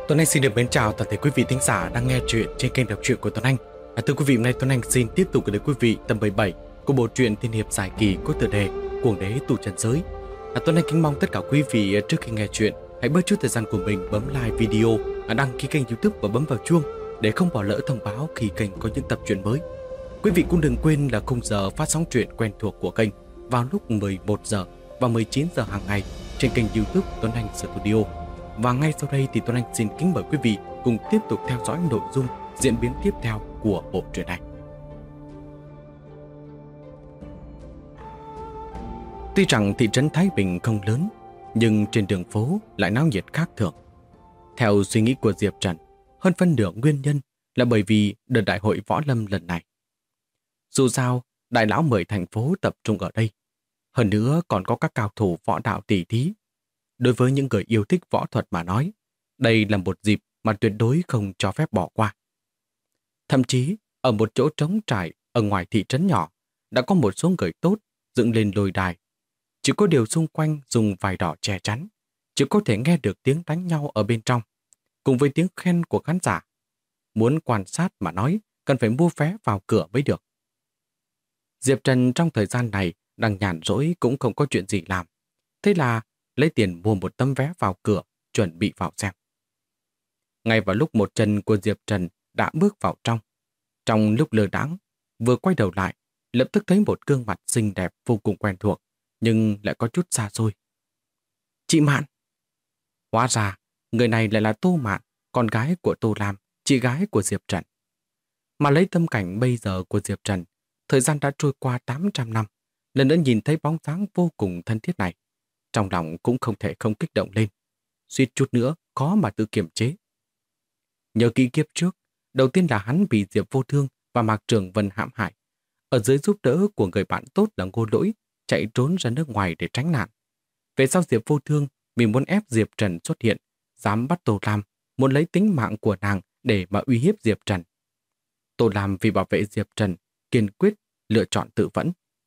Tuấn Anh xin được mến chào toàn thể quý vị thính giả đang nghe chuyện trên kênh đọc truyện của Tuấn Anh. Thưa quý vị, hôm nay Tuấn Anh xin tiếp tục gửi đến quý vị tập 17 của bộ truyện tiên hiệp dài kỳ có tựa đề Cuồng đế tu chân giới. Tuấn Anh kính mong tất cả quý vị trước khi nghe chuyện hãy bớt chút thời gian của mình bấm like video, đăng ký kênh YouTube và bấm vào chuông để không bỏ lỡ thông báo khi kênh có những tập truyện mới. Quý vị cũng đừng quên là khung giờ phát sóng truyện quen thuộc của kênh vào lúc 11 giờ và 19 giờ hàng ngày trên kênh YouTube Tuấn Anh Studio. Và ngay sau đây thì Tuấn Anh xin kính mời quý vị cùng tiếp tục theo dõi nội dung diễn biến tiếp theo của bộ truyện này. Tuy rằng thị trấn Thái Bình không lớn, nhưng trên đường phố lại náo nhiệt khác thường. Theo suy nghĩ của Diệp Trần, hơn phân nửa nguyên nhân là bởi vì đợt đại hội võ lâm lần này. Dù sao, đại lão mời thành phố tập trung ở đây. Hơn nữa còn có các cao thủ võ đạo tỷ thí. Đối với những người yêu thích võ thuật mà nói, đây là một dịp mà tuyệt đối không cho phép bỏ qua. Thậm chí, ở một chỗ trống trải ở ngoài thị trấn nhỏ, đã có một số người tốt dựng lên lôi đài. Chỉ có điều xung quanh dùng vải đỏ che chắn, chỉ có thể nghe được tiếng đánh nhau ở bên trong, cùng với tiếng khen của khán giả. Muốn quan sát mà nói, cần phải mua vé vào cửa mới được. Diệp Trần trong thời gian này đang nhàn rỗi cũng không có chuyện gì làm. Thế là lấy tiền mua một tấm vé vào cửa, chuẩn bị vào xem. Ngay vào lúc một chân của Diệp Trần đã bước vào trong lúc lơ đãng, vừa quay đầu lại, lập tức thấy một gương mặt xinh đẹp vô cùng quen thuộc, nhưng lại có chút xa xôi. Chị Mạn! Hóa ra, người này lại là Tô Mạn, con gái của Tô Lam, chị gái của Diệp Trần. Mà lấy tâm cảnh bây giờ của Diệp Trần, thời gian đã trôi qua 800 năm, lần nữa nhìn thấy bóng dáng vô cùng thân thiết này. Trong lòng cũng không thể không kích động lên. Suýt chút nữa, khó mà tự kiềm chế. Nhớ kỹ kiếp trước, đầu tiên là hắn bị Diệp Vô Thương và Mạc Trường Vân hãm hại. Ở dưới giúp đỡ của người bạn tốt là Ngô Lỗi, chạy trốn ra nước ngoài để tránh nạn. Về sau Diệp Vô Thương vì muốn ép Diệp Trần xuất hiện, dám bắt Tô Lam, muốn lấy tính mạng của nàng để mà uy hiếp Diệp Trần. Tô Lam vì bảo vệ Diệp Trần, kiên quyết lựa chọn tự vẫn.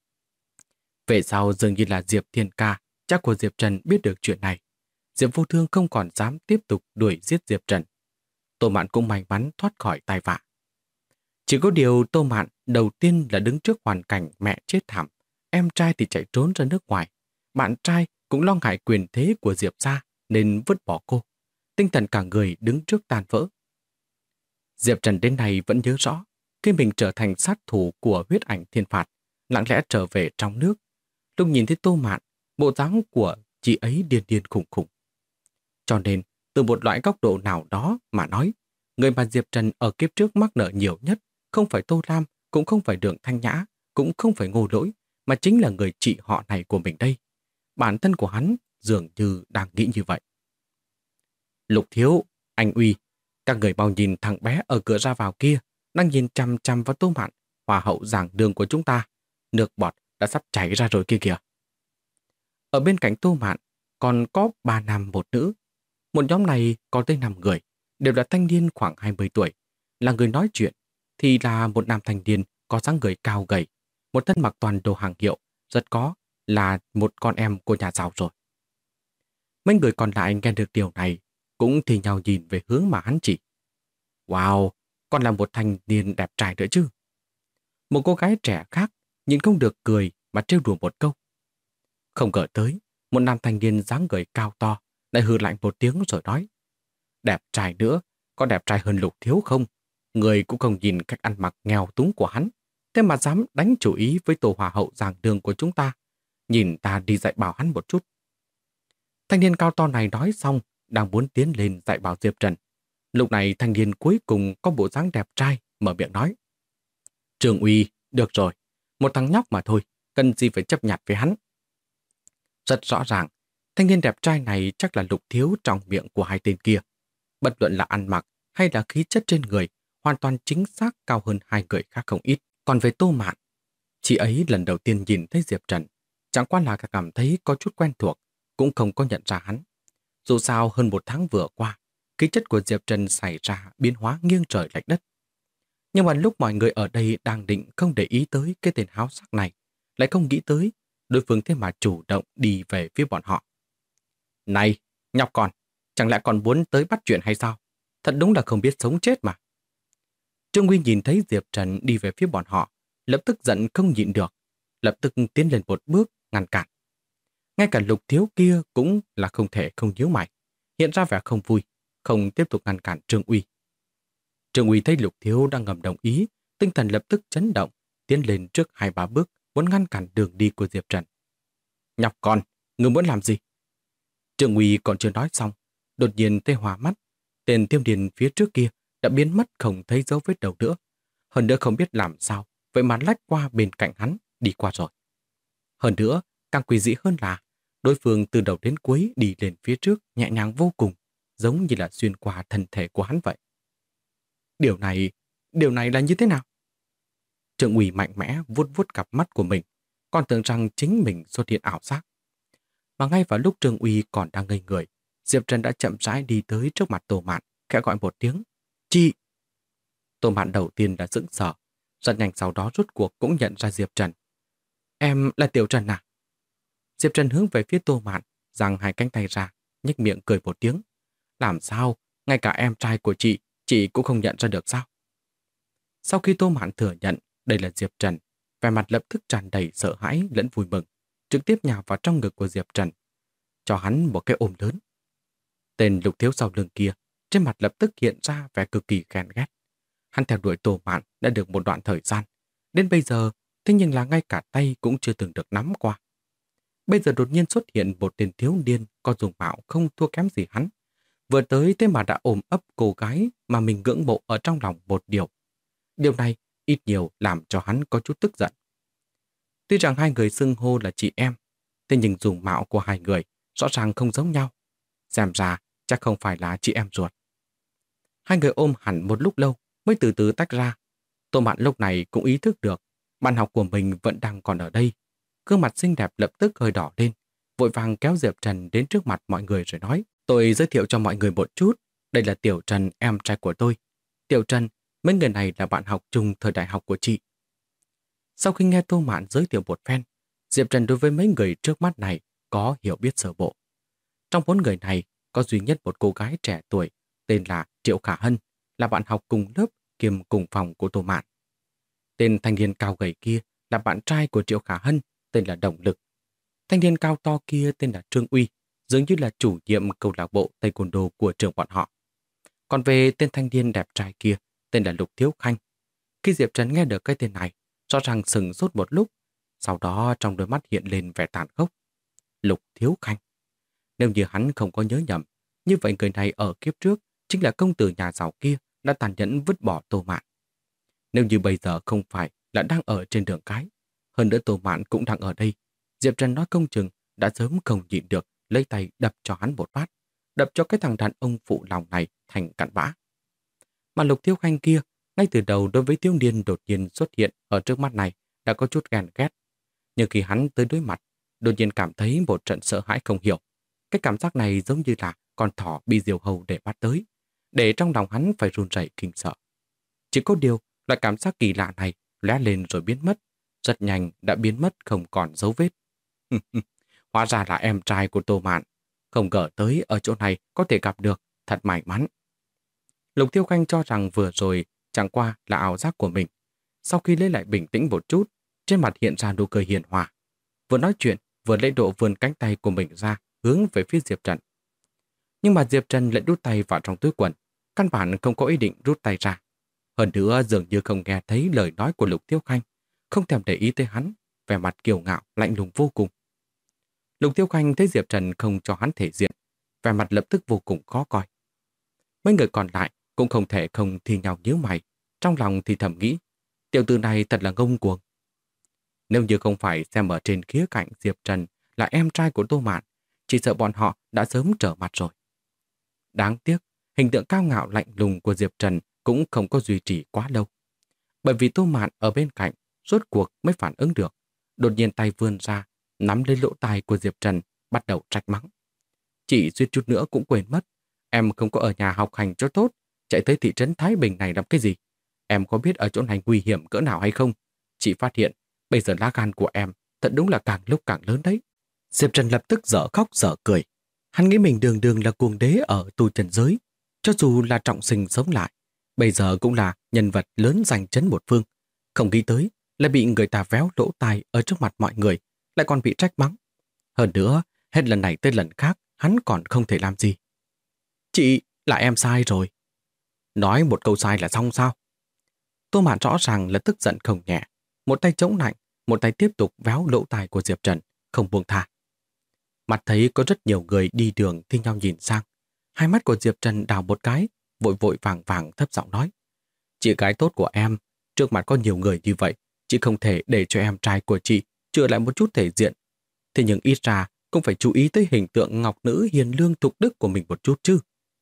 Về sau dường như là Diệp Thiên Ca, cha của Diệp Trần biết được chuyện này. Diệp Vô Thương không còn dám tiếp tục đuổi giết Diệp Trần. Tô Mạn cũng may mắn thoát khỏi tai vạ. Chỉ có điều Tô Mạn đầu tiên là đứng trước hoàn cảnh mẹ chết thảm, em trai thì chạy trốn ra nước ngoài. Bạn trai cũng lo ngại quyền thế của Diệp gia nên vứt bỏ cô. Tinh thần cả người đứng trước tan vỡ. Diệp Trần đến nay vẫn nhớ rõ, khi mình trở thành sát thủ của huyết ảnh thiên phạt, lặng lẽ trở về trong nước. Lúc nhìn thấy Tô Mạn, bộ dáng của chị ấy điên điên khủng khủng. Cho nên, từ một loại góc độ nào đó mà nói, người mà Diệp Trần ở kiếp trước mắc nợ nhiều nhất không phải Tô Lam, cũng không phải Đường Thanh Nhã, cũng không phải Ngô Lỗi, mà chính là người chị họ này của mình đây. Bản thân của hắn dường như đang nghĩ như vậy. Lục Thiếu, anh Uy, các người mau nhìn thằng bé ở cửa ra vào kia, đang nhìn chằm chằm vào Tô Mạn, hòa hậu giảng đường của chúng ta. Nước bọt đã sắp chảy ra rồi kia kìa. Ở bên cạnh Tô Mạn còn có 3 nam một nữ. Một nhóm này có tới 5 người, đều là thanh niên khoảng 20 tuổi. Là người nói chuyện thì là một nam thanh niên có dáng người cao gầy, một thân mặc toàn đồ hàng hiệu, rất có là một con em của nhà giàu rồi. Mấy người còn lại nghe được điều này cũng thì nhau nhìn về hướng mà hắn chỉ. Wow, còn là một thanh niên đẹp trai nữa chứ. Một cô gái trẻ khác nhìn không được cười mà trêu đùa một câu. Không ngờ tới, một nam thanh niên dáng người cao to lại hừ lạnh một tiếng rồi nói: đẹp trai nữa, có đẹp trai hơn Lục Thiếu không? Người cũng không nhìn cách ăn mặc nghèo túng của hắn, thế mà dám đánh chủ ý với tổ hòa hậu giảng đường của chúng ta. Nhìn ta đi dạy bảo hắn một chút. Thanh niên cao to này nói xong, đang muốn tiến lên dạy bảo Diệp Trần. Lúc này thanh niên cuối cùng có bộ dáng đẹp trai, mở miệng nói: Trường Uy, được rồi, một thằng nhóc mà thôi, cần gì phải chấp nhặt với hắn. Rất rõ ràng, thanh niên đẹp trai này chắc là Lục Thiếu trong miệng của hai tên kia. Bất luận là ăn mặc hay là khí chất trên người, hoàn toàn chính xác cao hơn hai người khác không ít. Còn về Tô Mạn, chị ấy lần đầu tiên nhìn thấy Diệp Trần, chẳng qua là cảm thấy có chút quen thuộc, cũng không có nhận ra hắn. Dù sao hơn một tháng vừa qua, khí chất của Diệp Trần xảy ra biến hóa nghiêng trời lệch đất. Nhưng mà lúc mọi người ở đây đang định không để ý tới cái tên háo sắc này, lại không nghĩ tới đối phương thế mà chủ động đi về phía bọn họ. Này, nhóc con, chẳng lẽ còn muốn tới bắt chuyện hay sao? thật đúng là không biết sống chết mà. Trương Uy nhìn thấy Diệp Trần đi về phía bọn họ, lập tức giận không nhịn được, lập tức tiến lên một bước ngăn cản. Ngay cả Lục Thiếu kia cũng là không thể không nhíu mày, hiện ra vẻ không vui, không tiếp tục ngăn cản Trương Uy. Trương Uy thấy Lục Thiếu đang ngầm đồng ý, tinh thần lập tức chấn động, tiến lên trước 2-3 bước, muốn ngăn cản đường đi của Diệp Trần. Nhóc con, ngươi muốn làm gì? Trương Uy còn chưa nói xong, đột nhiên thấy hòa mắt, tên Tiêu Điền phía trước kia đã biến mất không thấy dấu vết đâu nữa. Hơn nữa không biết làm sao, vậy mà lách qua bên cạnh hắn, đi qua rồi. Hơn nữa, càng quỷ dị hơn là đối phương từ đầu đến cuối đi lên phía trước nhẹ nhàng vô cùng, giống như là xuyên qua thân thể của hắn vậy. Điều này là như thế nào? Trương Uy mạnh mẽ vuốt vuốt cặp mắt của mình, còn tưởng rằng chính mình xuất hiện ảo giác. Mà ngay vào lúc Trương Uy còn đang ngây người, Diệp Trần đã chậm rãi đi tới trước mặt Tô Mạn, khẽ gọi một tiếng, "Chị!" Tô Mạn đầu tiên đã sững sờ, rất nhanh sau đó rốt cuộc cũng nhận ra Diệp Trần. "Em là Tiểu Trần à?" Diệp Trần hướng về phía Tô Mạn, giang hai cánh tay ra, nhếch miệng cười một tiếng. "Làm sao? Ngay cả em trai của chị cũng không nhận ra được sao?" Sau khi Tô Mạn thừa nhận đây là Diệp Trần, vẻ mặt lập tức tràn đầy sợ hãi lẫn vui mừng, trực tiếp nhào vào trong ngực của Diệp Trần, cho hắn một cái ôm lớn. Tên Lục Thiếu sau lưng kia, trên mặt lập tức hiện ra vẻ cực kỳ ghen ghét. Hắn theo đuổi Tô Mạn đã được một đoạn thời gian, đến bây giờ, thế nhưng là ngay cả tay cũng chưa từng được nắm qua. Bây giờ đột nhiên xuất hiện một tên thiếu niên có dùng mạo không thua kém gì hắn. Vừa tới thế mà đã ôm ấp cô gái mà mình ngưỡng mộ ở trong lòng một điều. Điều này ít nhiều làm cho hắn có chút tức giận. Tuy rằng hai người xưng hô là chị em, thế nhưng dùng mạo của hai người rõ ràng không giống nhau. Xem ra chắc không phải là chị em ruột. Hai người ôm hẳn một lúc lâu mới từ từ tách ra. Tô Mạn lúc này cũng ý thức được bạn học của mình vẫn đang còn ở đây. Gương mặt xinh đẹp lập tức hơi đỏ lên, vội vàng kéo Diệp Trần đến trước mặt mọi người rồi nói, tôi giới thiệu cho mọi người một chút, đây là Tiểu Trần, em trai của tôi. Tiểu Trần, mấy người này là bạn học chung thời đại học của chị. Sau khi nghe Tô Mạn giới thiệu một phen, Diệp Trần đối với mấy người trước mắt này có hiểu biết sơ bộ. Trong 4 người này, có duy nhất một cô gái trẻ tuổi tên là Triệu Khả Hân, là bạn học cùng lớp kiêm cùng phòng của Tô Mạn. Tên thanh niên cao gầy kia là bạn trai của Triệu Khả Hân, tên là Động Lực. Thanh niên cao to kia tên là Trương Uy, dường như là chủ nhiệm câu lạc bộ taekwondo của trường bọn họ. Còn về tên thanh niên đẹp trai kia, tên là Lục Thiếu Khanh. Khi Diệp Trần nghe được cái tên này, rõ ràng sừng sốt một lúc, sau đó trong đôi mắt hiện lên vẻ tàn khốc. Lục Thiếu Khanh. Nếu như hắn không có nhớ nhầm, như vậy người này ở kiếp trước chính là công tử nhà giàu kia đã tàn nhẫn vứt bỏ Tô Mạn. Nếu như bây giờ không phải là đang ở trên đường cái, hơn nữa Tô Mạn cũng đang ở đây, Diệp Trần nói công chừng đã sớm không nhịn được lấy tay đập cho hắn một phát, đập cho cái thằng đàn ông phụ lòng này thành cặn bã. Mà Lục Thiếu Khanh kia, ngay từ đầu đối với thiếu niên đột nhiên xuất hiện ở trước mắt này đã có chút ghen ghét. Nhưng khi hắn tới đối mặt, đột nhiên cảm thấy một trận sợ hãi không hiểu. Cái cảm giác này giống như là con thỏ bị diều hâu để bắt tới, để trong lòng hắn phải run rẩy kinh sợ. Chỉ có điều là cảm giác kỳ lạ này lóe lên rồi biến mất, rất nhanh đã biến mất không còn dấu vết. Hóa ra là em trai của Tô Mạn, không ngờ tới ở chỗ này có thể gặp được, thật may mắn. Lục Tiêu Khanh cho rằng vừa rồi chẳng qua là ảo giác của mình. Sau khi lấy lại bình tĩnh một chút, trên mặt hiện ra nụ cười hiền hòa. Vừa nói chuyện, vừa lấy độ vươn cánh tay của mình ra, hướng về phía Diệp Trần. Nhưng mà Diệp Trần lại đút tay vào trong túi quần, căn bản không có ý định rút tay ra. Hơn nữa dường như không nghe thấy lời nói của Lục Tiêu Khanh, không thèm để ý tới hắn, vẻ mặt kiêu ngạo, lạnh lùng vô cùng. Lục Tiêu Khanh thấy Diệp Trần không cho hắn thể diện, vẻ mặt lập tức vô cùng khó coi. Mấy người còn lại cũng không thể không thi nhau nhíu mày, trong lòng thì thầm nghĩ, tiểu tử này thật là ngông cuồng. Nếu như không phải xem ở trên khía cạnh Diệp Trần là em trai của Tô Mạn, chỉ sợ bọn họ đã sớm trở mặt rồi. Đáng tiếc, hình tượng cao ngạo lạnh lùng của Diệp Trần cũng không có duy trì quá lâu. Bởi vì Tô Mạn ở bên cạnh, rốt cuộc mới phản ứng được. Đột nhiên tay vươn ra, nắm lấy lỗ tai của Diệp Trần, bắt đầu trách mắng. Chỉ suýt chút nữa cũng quên mất. Em không có ở nhà học hành cho tốt, chạy tới thị trấn Thái Bình này làm cái gì? Em có biết ở chỗ này nguy hiểm cỡ nào hay không? Chị phát hiện, bây giờ lá gan của em thật đúng là càng lúc càng lớn đấy. Diệp Trần lập tức dở khóc dở cười. Hắn nghĩ mình đường đường là cuồng đế ở tu trần giới. Cho dù là trọng sinh sống lại, bây giờ cũng là nhân vật lớn giành chấn một phương. Không nghĩ tới là bị người ta véo lỗ tai ở trước mặt mọi người, lại còn bị trách mắng. Hơn nữa, hết lần này tới lần khác, hắn còn không thể làm gì. Chị, là em sai rồi. Nói một câu sai là xong sao? Tô Mạn rõ ràng là tức giận không nhẹ. Một tay chống nạnh, một tay tiếp tục véo lỗ tai của Diệp Trần, không buông tha. Mặt thấy có rất nhiều người đi đường thi nhau nhìn sang. Hai mắt của Diệp Trần đào một cái, vội vội vàng vàng thấp giọng nói. Chị gái tốt của em, trước mặt có nhiều người như vậy, chị không thể để cho em trai của chị chữa lại một chút thể diện. Thế nhưng ít ra cũng phải chú ý tới hình tượng ngọc nữ hiền lương thục đức của mình một chút chứ.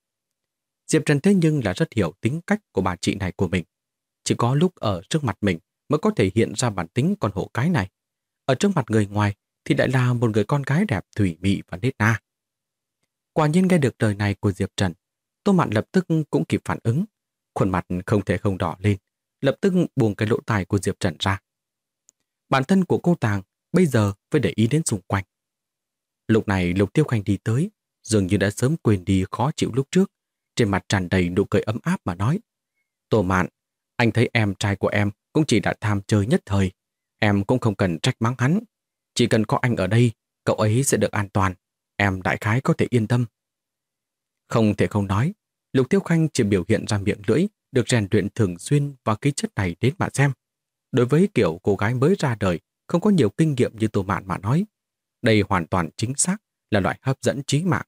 Diệp Trần thế nhưng là rất hiểu tính cách của bà chị này của mình. Chỉ có lúc ở trước mặt mình mới có thể hiện ra bản tính con hổ cái này. Ở trước mặt người ngoài thì lại là một người con gái đẹp thủy mị và nết na. Quả nhiên nghe được lời này của Diệp Trần, Tô Mạn lập tức cũng kịp phản ứng. Khuôn mặt không thể không đỏ lên, lập tức buông cái lỗ tai của Diệp Trần ra. Bản thân của cô Tàng bây giờ phải để ý đến xung quanh. Lúc này Lục Tiêu Khanh đi tới, dường như đã sớm quên đi khó chịu lúc trước, trên mặt tràn đầy nụ cười ấm áp mà nói. Tô Mạn, anh thấy em trai của em cũng chỉ đã tham chơi nhất thời. Em cũng không cần trách mắng hắn. Chỉ cần có anh ở đây, cậu ấy sẽ được an toàn. Em đại khái có thể yên tâm. Không thể không nói, Lục Tiêu Khanh chỉ biểu hiện ra miệng lưỡi được rèn luyện thường xuyên và khí chất này đến mà xem. Đối với kiểu cô gái mới ra đời, không có nhiều kinh nghiệm như Tô Mạn mà nói, đây hoàn toàn chính xác là loại hấp dẫn chí mạng.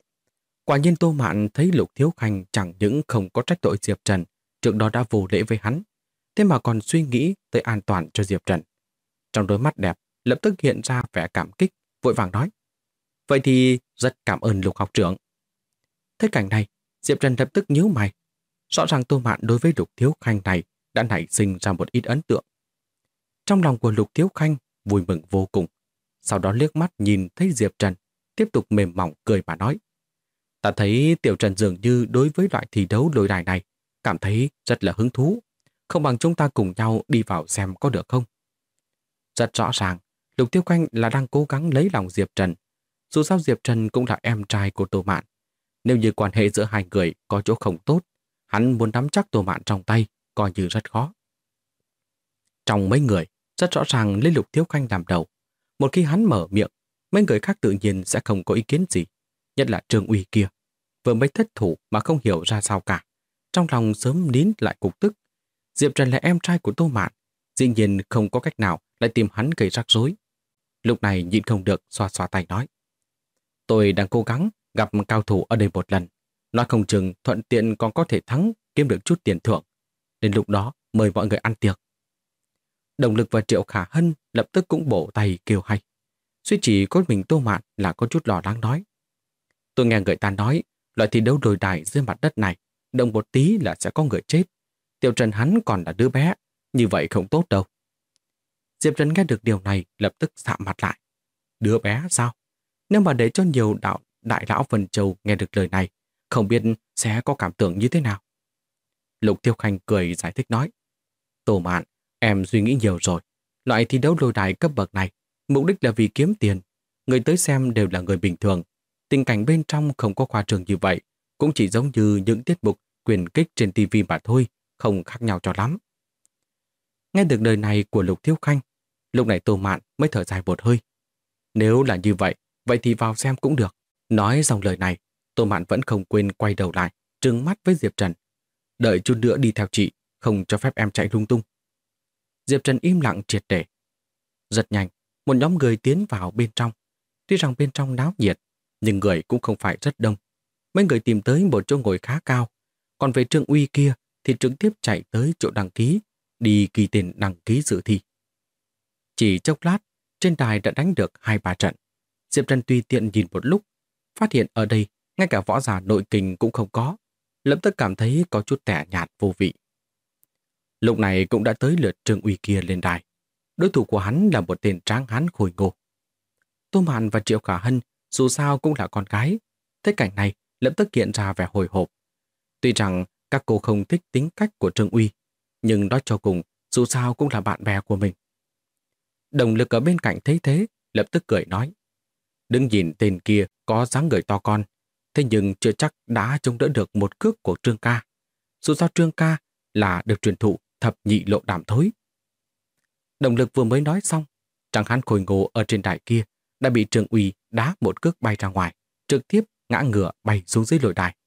Quả nhiên Tô Mạn thấy Lục Thiếu Khanh chẳng những không có trách tội Diệp Trần, trước đó đã vô lễ với hắn, thế mà còn suy nghĩ tới an toàn cho Diệp Trần. Trong đôi mắt đẹp lập tức hiện ra vẻ cảm kích, vội vàng nói. Vậy thì rất cảm ơn Lục học trưởng. Thấy cảnh này, Diệp Trần lập tức nhíu mày. Rõ ràng Tô Mạn đối với Lục Thiếu Khanh này đã nảy sinh ra một ít ấn tượng. Trong lòng của Lục Thiếu Khanh vui mừng vô cùng. Sau đó liếc mắt nhìn thấy Diệp Trần, tiếp tục mềm mỏng cười mà nói. Ta thấy Tiểu Trần dường như đối với loại thi đấu lôi đài này cảm thấy rất là hứng thú. Không bằng chúng ta cùng nhau đi vào xem có được không? Rất rõ ràng, Lục Tiêu Khanh là đang cố gắng lấy lòng Diệp Trần. Dù sao Diệp Trần cũng là em trai của Tô Mạn. Nếu như quan hệ giữa hai người có chỗ không tốt, hắn muốn nắm chắc Tô Mạn trong tay, coi như rất khó. Trong mấy người, rất rõ ràng lấy Lục Thiếu Khanh làm đầu. Một khi hắn mở miệng, mấy người khác tự nhiên sẽ không có ý kiến gì. Nhất là Trương Uy kia, vừa mới thất thủ mà không hiểu ra sao cả. Trong lòng sớm nín lại cục tức. Diệp Trần là em trai của Tô Mạn, dĩ nhiên không có cách nào lại tìm hắn gây rắc rối. Lúc này nhịn không được xoa xoa tay nói. Tôi đang cố gắng gặp cao thủ ở đây một lần. Nói không chừng thuận tiện còn có thể thắng, kiếm được chút tiền thưởng. Đến lúc đó mời mọi người ăn tiệc. Động Lực và Triệu Khả Hân lập tức cũng bổ tay kêu hay. Duy chỉ có mình Tô Mạn là có chút lo lắng nói. Tôi nghe người ta nói, loại thi đấu đồi đài dưới mặt đất này, động một tí là sẽ có người chết. Tiểu Trần hắn còn là đứa bé, như vậy không tốt đâu. Diệp Trần nghe được điều này lập tức sạm mặt lại. Đứa bé sao? Nếu mà để cho nhiều đại lão Vân Châu nghe được lời này, không biết sẽ có cảm tưởng như thế nào. Lục Tiêu Khanh cười giải thích nói. Tô Mạn, em suy nghĩ nhiều rồi. Loại thi đấu lôi đài cấp bậc này, mục đích là vì kiếm tiền. Người tới xem đều là người bình thường. Tình cảnh bên trong không có khoa trương như vậy, cũng chỉ giống như những tiết mục quyền kích trên TV mà thôi, không khác nhau cho lắm. Nghe được lời này của Lục Thiếu Khanh, lúc này Tô Mạn mới thở dài một hơi. Nếu là như vậy, vậy thì vào xem cũng được. Nói xong lời này, Tô Mạn vẫn không quên quay đầu lại, trừng mắt với Diệp Trần. Đợi chút nữa đi theo chị, không cho phép em chạy lung tung. Diệp Trần im lặng triệt để. Rất nhanh, một nhóm người tiến vào bên trong. Tuy rằng bên trong náo nhiệt, nhưng người cũng không phải rất đông. Mấy người tìm tới một chỗ ngồi khá cao. Còn về Trương Uy kia thì trực tiếp chạy tới chỗ đăng ký, đi ghi tên đăng ký dự thi. Chỉ chốc lát, trên đài đã đánh được 2-3 trận. Diệp Trần tùy tiện nhìn một lúc, phát hiện ở đây ngay cả võ giả nội kình cũng không có, lập tức cảm thấy có chút tẻ nhạt vô vị. Lúc này cũng đã tới lượt Trương Uy kia lên đài. Đối thủ của hắn là một tên tráng hán khôi ngô. Tô Mạn và Triệu Khả Hân dù sao cũng là con gái, thấy cảnh này lập tức hiện ra vẻ hồi hộp. Tuy rằng các cô không thích tính cách của Trương Uy, nhưng nói cho cùng dù sao cũng là bạn bè của mình. Động Lực ở bên cạnh thấy thế, lập tức cười nói. Đừng nhìn tên kia có dáng người to con, thế nhưng chưa chắc đã chống đỡ được một cước của Trương ca. Dù sao Trương ca là được truyền thụ thập nhị lộ đảm thối. Động lực vừa mới nói xong, tráng hán khôi ngô ở trên đài kia đã bị Trương Uy đá một cước bay ra ngoài, trực tiếp ngã ngửa bay xuống dưới lôi đài.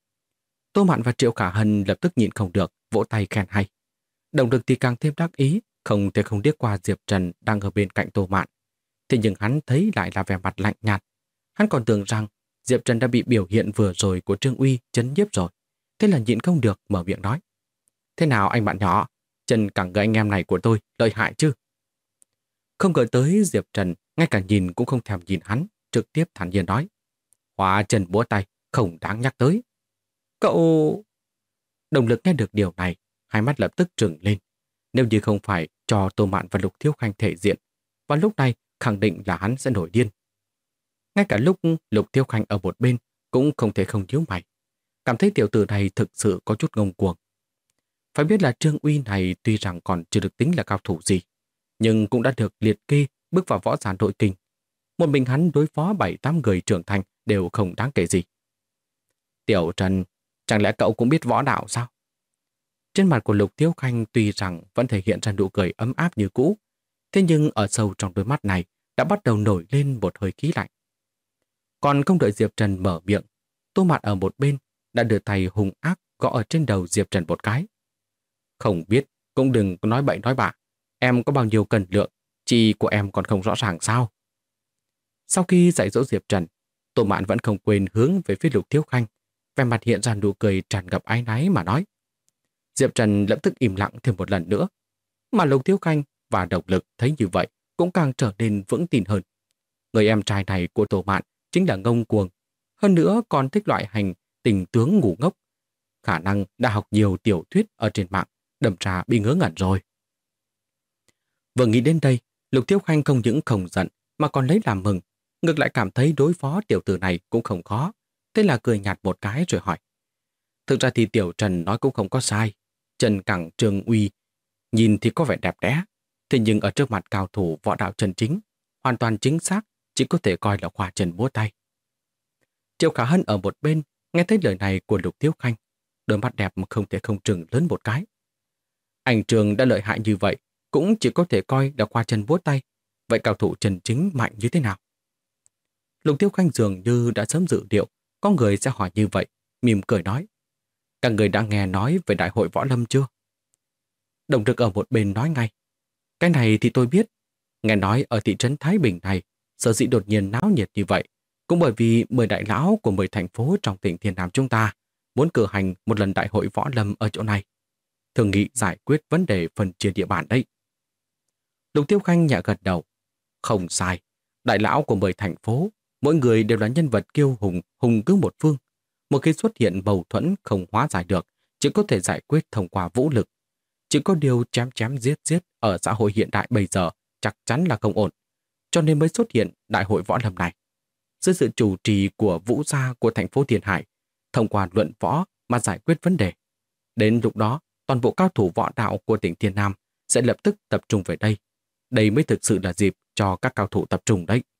Tô Mạn và Triệu Khả Hân lập tức nhịn không được, vỗ tay khen hay. Động lực thì càng thêm đắc ý, không thể không liếc qua Diệp Trần đang ở bên cạnh Tô Mạn. Thế nhưng hắn thấy lại là vẻ mặt lạnh nhạt. Hắn còn tưởng rằng Diệp Trần đã bị biểu hiện vừa rồi của Trương Uy chấn nhiếp rồi. Thế là nhịn không được mở miệng nói. Thế nào anh bạn nhỏ, Trần càng người anh em này của tôi lợi hại chứ? Không ngờ tới Diệp Trần ngay cả nhìn cũng không thèm nhìn hắn, trực tiếp thản nhiên nói. Hóa Trần búa tay, không đáng nhắc tới. Cậu... Động lực nghe được điều này, hai mắt lập tức trừng lên. Nếu như không phải cho Tô Mạn và Lục Thiếu Khanh thể diện, và lúc này khẳng định là hắn sẽ nổi điên. Ngay cả lúc Lục Thiếu Khanh ở một bên cũng không thể không nhíu mày. Cảm thấy tiểu tử này thực sự có chút ngông cuồng. Phải biết là Trương Uy này tuy rằng còn chưa được tính là cao thủ gì, nhưng cũng đã được liệt kê bước vào võ giả nội kinh. Một mình hắn đối phó 7-8 người trưởng thành đều không đáng kể gì. Tiểu Trần, chẳng lẽ cậu cũng biết võ đạo sao? Trên mặt của Lục Thiếu Khanh tuy rằng vẫn thể hiện ra nụ cười ấm áp như cũ, thế nhưng ở sâu trong đôi mắt này đã bắt đầu nổi lên một hơi khí lạnh. Còn không đợi Diệp Trần mở miệng, Tô Mạn ở một bên đã đưa tay hung ác gõ ở trên đầu Diệp Trần một cái. Không biết, cũng đừng có nói bậy nói bạ. Em có bao nhiêu cân lượng, chị của em còn không rõ ràng sao? Sau khi dạy dỗ Diệp Trần, Tô Mạn vẫn không quên hướng về phía Lục Thiếu Khanh, vẻ mặt hiện ra nụ cười tràn ngập áy náy mà nói. Diệp Trần lập tức im lặng thêm một lần nữa, mà Lục Thiếu Khanh và Động Lực thấy như vậy cũng càng trở nên vững tin hơn. Người em trai này của Tô Mạn chính là ngông cuồng, hơn nữa còn thích loại hành tình tướng ngu ngốc. Khả năng đã học nhiều tiểu thuyết ở trên mạng, đâm ra bị ngớ ngẩn rồi. Vừa nghĩ đến đây, Lục Thiếu Khanh không những không giận mà còn lấy làm mừng, ngược lại cảm thấy đối phó tiểu tử này cũng không khó, thế là cười nhạt một cái rồi hỏi. Thực ra thì Tiểu Trần nói cũng không có sai, Trần Cẳng Trường Uy nhìn thì có vẻ đẹp đẽ, thế nhưng ở trước mặt cao thủ võ đạo chân chính, hoàn toàn chính xác chỉ có thể coi là khoa trần múa tay. Triệu Khả Hân ở một bên nghe thấy lời này của Lục Thiếu Khanh, đôi mắt đẹp không thể không trừng lớn một cái. Anh Trường đã lợi hại như vậy, cũng chỉ có thể coi là khoa chân múa tay, vậy cao thủ chân chính mạnh như thế nào? Lục Thiếu Khanh dường như đã sớm dự liệu có người sẽ hỏi như vậy, mỉm cười nói. Các người đã nghe nói về đại hội võ lâm chưa? Đồng Trực ở một bên nói ngay. Cái này thì tôi biết. Nghe nói ở thị trấn Thái Bình này, sở dĩ đột nhiên náo nhiệt như vậy, cũng bởi vì 10 đại lão của 10 thành phố trong tỉnh Thiên Nam chúng ta muốn cử hành một lần đại hội võ lâm ở chỗ này. Thường nghị giải quyết vấn đề phân chia địa bàn đấy. Lục Tiêu Khanh nhẹ gật đầu. Không sai. Đại lão của 10 thành phố, mỗi người đều là nhân vật kiêu hùng, hùng cứ một phương. Một khi xuất hiện mâu thuẫn không hóa giải được, chỉ có thể giải quyết thông qua vũ lực. Chỉ có điều chém chém giết giết ở xã hội hiện đại bây giờ chắc chắn là không ổn. Cho nên mới xuất hiện đại hội võ lâm này. Dưới sự chủ trì của vũ gia của thành phố Thiên Hải, thông qua luận võ mà giải quyết vấn đề. Đến lúc đó, toàn bộ cao thủ võ đạo của tỉnh Thiên Nam sẽ lập tức tập trung về đây. Đây mới thực sự là dịp cho các cao thủ tập trung đấy.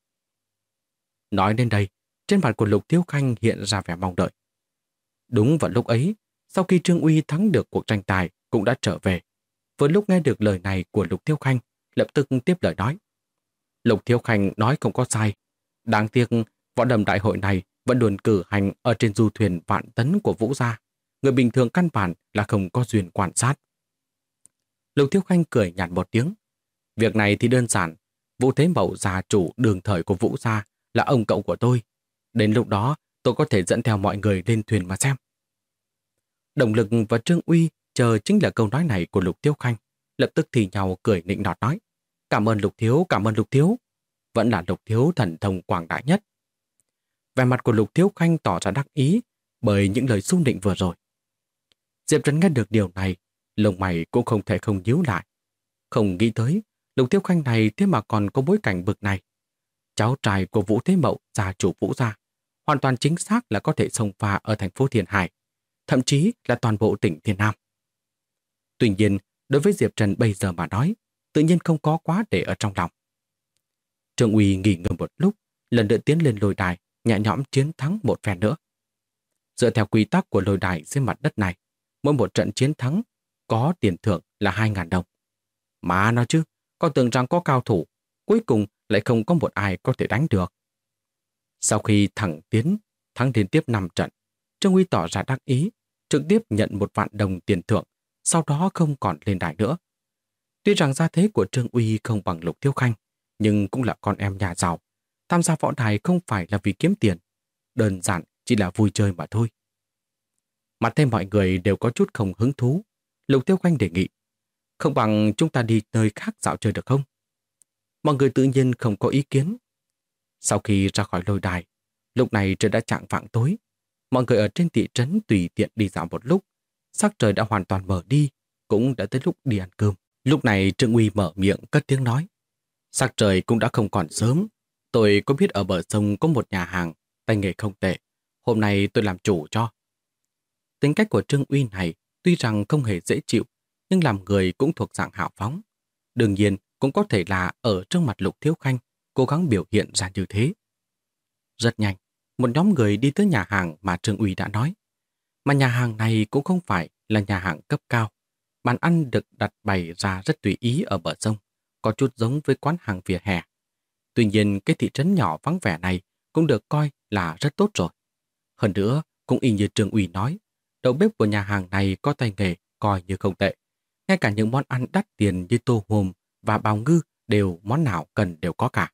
Nói đến đây, trên mặt của Lục Thiếu Khanh hiện ra vẻ mong đợi. Đúng vào lúc ấy, sau khi Trương Uy thắng được cuộc tranh tài cũng đã trở về. Vừa lúc nghe được lời này của Lục Thiếu Khanh, lập tức tiếp lời nói. Lục Thiếu Khanh nói không có sai. Đáng tiếc, võ đầm đại hội này vẫn luôn cử hành ở trên du thuyền vạn tấn của Vũ gia. Người bình thường căn bản là không có duyên quan sát. Lục Thiếu Khanh cười nhạt một tiếng. Việc này thì đơn giản. Vũ Thế Mậu gia chủ đường thời của Vũ gia là ông cậu của tôi. Đến lúc đó, tôi có thể dẫn theo mọi người lên thuyền mà xem. Động Lực và Trương Uy chờ chính là câu nói này của Lục Thiếu Khanh, lập tức thì nhau cười nịnh nọt nói. Cảm ơn Lục Thiếu, cảm ơn Lục Thiếu. Vẫn là Lục Thiếu thần thông quảng đại nhất. Vẻ mặt của Lục Thiếu Khanh tỏ ra đắc ý bởi những lời xung định vừa rồi. Diệp Trần nghe được điều này, lông mày cũng không thể không nhíu lại. Không nghĩ tới, Lục Thiếu Khanh này thế mà còn có bối cảnh bực này. Cháu trai của Vũ Thế Mậu, gia chủ Vũ gia, hoàn toàn chính xác là có thể xông pha ở thành phố Thiên Hải, thậm chí là toàn bộ tỉnh Thiên Nam. Tuy nhiên, đối với Diệp Trần bây giờ mà nói, tự nhiên không có quá để ở trong lòng. Trương Uy nghỉ ngơi một lúc, lần nữa tiến lên lôi đài, nhẹ nhõm chiến thắng một phen nữa. Dựa theo quy tắc của lôi đài trên mặt đất này, mỗi một trận chiến thắng có tiền thưởng là 2.000 đồng. Mà nói chứ, con tưởng rằng có cao thủ, cuối cùng lại không có một ai có thể đánh được. Sau khi thẳng tiến, thắng liên tiếp 5 trận, Trương Uy tỏ ra đắc ý, trực tiếp nhận 1.000 đồng tiền thưởng, sau đó không còn lên đài nữa. Tuy rằng gia thế của Trương Uy không bằng Lục Thiếu Khanh, nhưng cũng là con em nhà giàu. Tham gia võ đài không phải là vì kiếm tiền, đơn giản chỉ là vui chơi mà thôi. Mặt thêm mọi người đều có chút không hứng thú. Lục Thiếu Khanh đề nghị, không bằng chúng ta đi nơi khác dạo chơi được không? Mọi người tự nhiên không có ý kiến. Sau khi ra khỏi lôi đài, lúc này trời đã chạng vạng tối. Mọi người ở trên thị trấn tùy tiện đi dạo một lúc. Sắc trời đã hoàn toàn mở đi, cũng đã tới lúc đi ăn cơm. Lúc này Trương Uy mở miệng cất tiếng nói. Sắc trời cũng đã không còn sớm. Tôi có biết ở bờ sông có một nhà hàng, tay nghề không tệ. Hôm nay tôi làm chủ cho. Tính cách của Trương Uy này tuy rằng không hề dễ chịu, nhưng làm người cũng thuộc dạng hào phóng. Đương nhiên cũng có thể là ở trước mặt Lục Thiếu Khanh cố gắng biểu hiện ra như thế. Rất nhanh, một nhóm người đi tới nhà hàng mà Trương Uy đã nói. Mà nhà hàng này cũng không phải là nhà hàng cấp cao. Bàn ăn được đặt bày ra rất tùy ý ở bờ sông, có chút giống với quán hàng vỉa hè. Tuy nhiên cái thị trấn nhỏ vắng vẻ này cũng được coi là rất tốt rồi. Hơn nữa, cũng y như Trương Uy nói, đầu bếp của nhà hàng này có tay nghề coi như không tệ. Ngay cả những món ăn đắt tiền như tô hùm và bào ngư đều món nào cần đều có cả.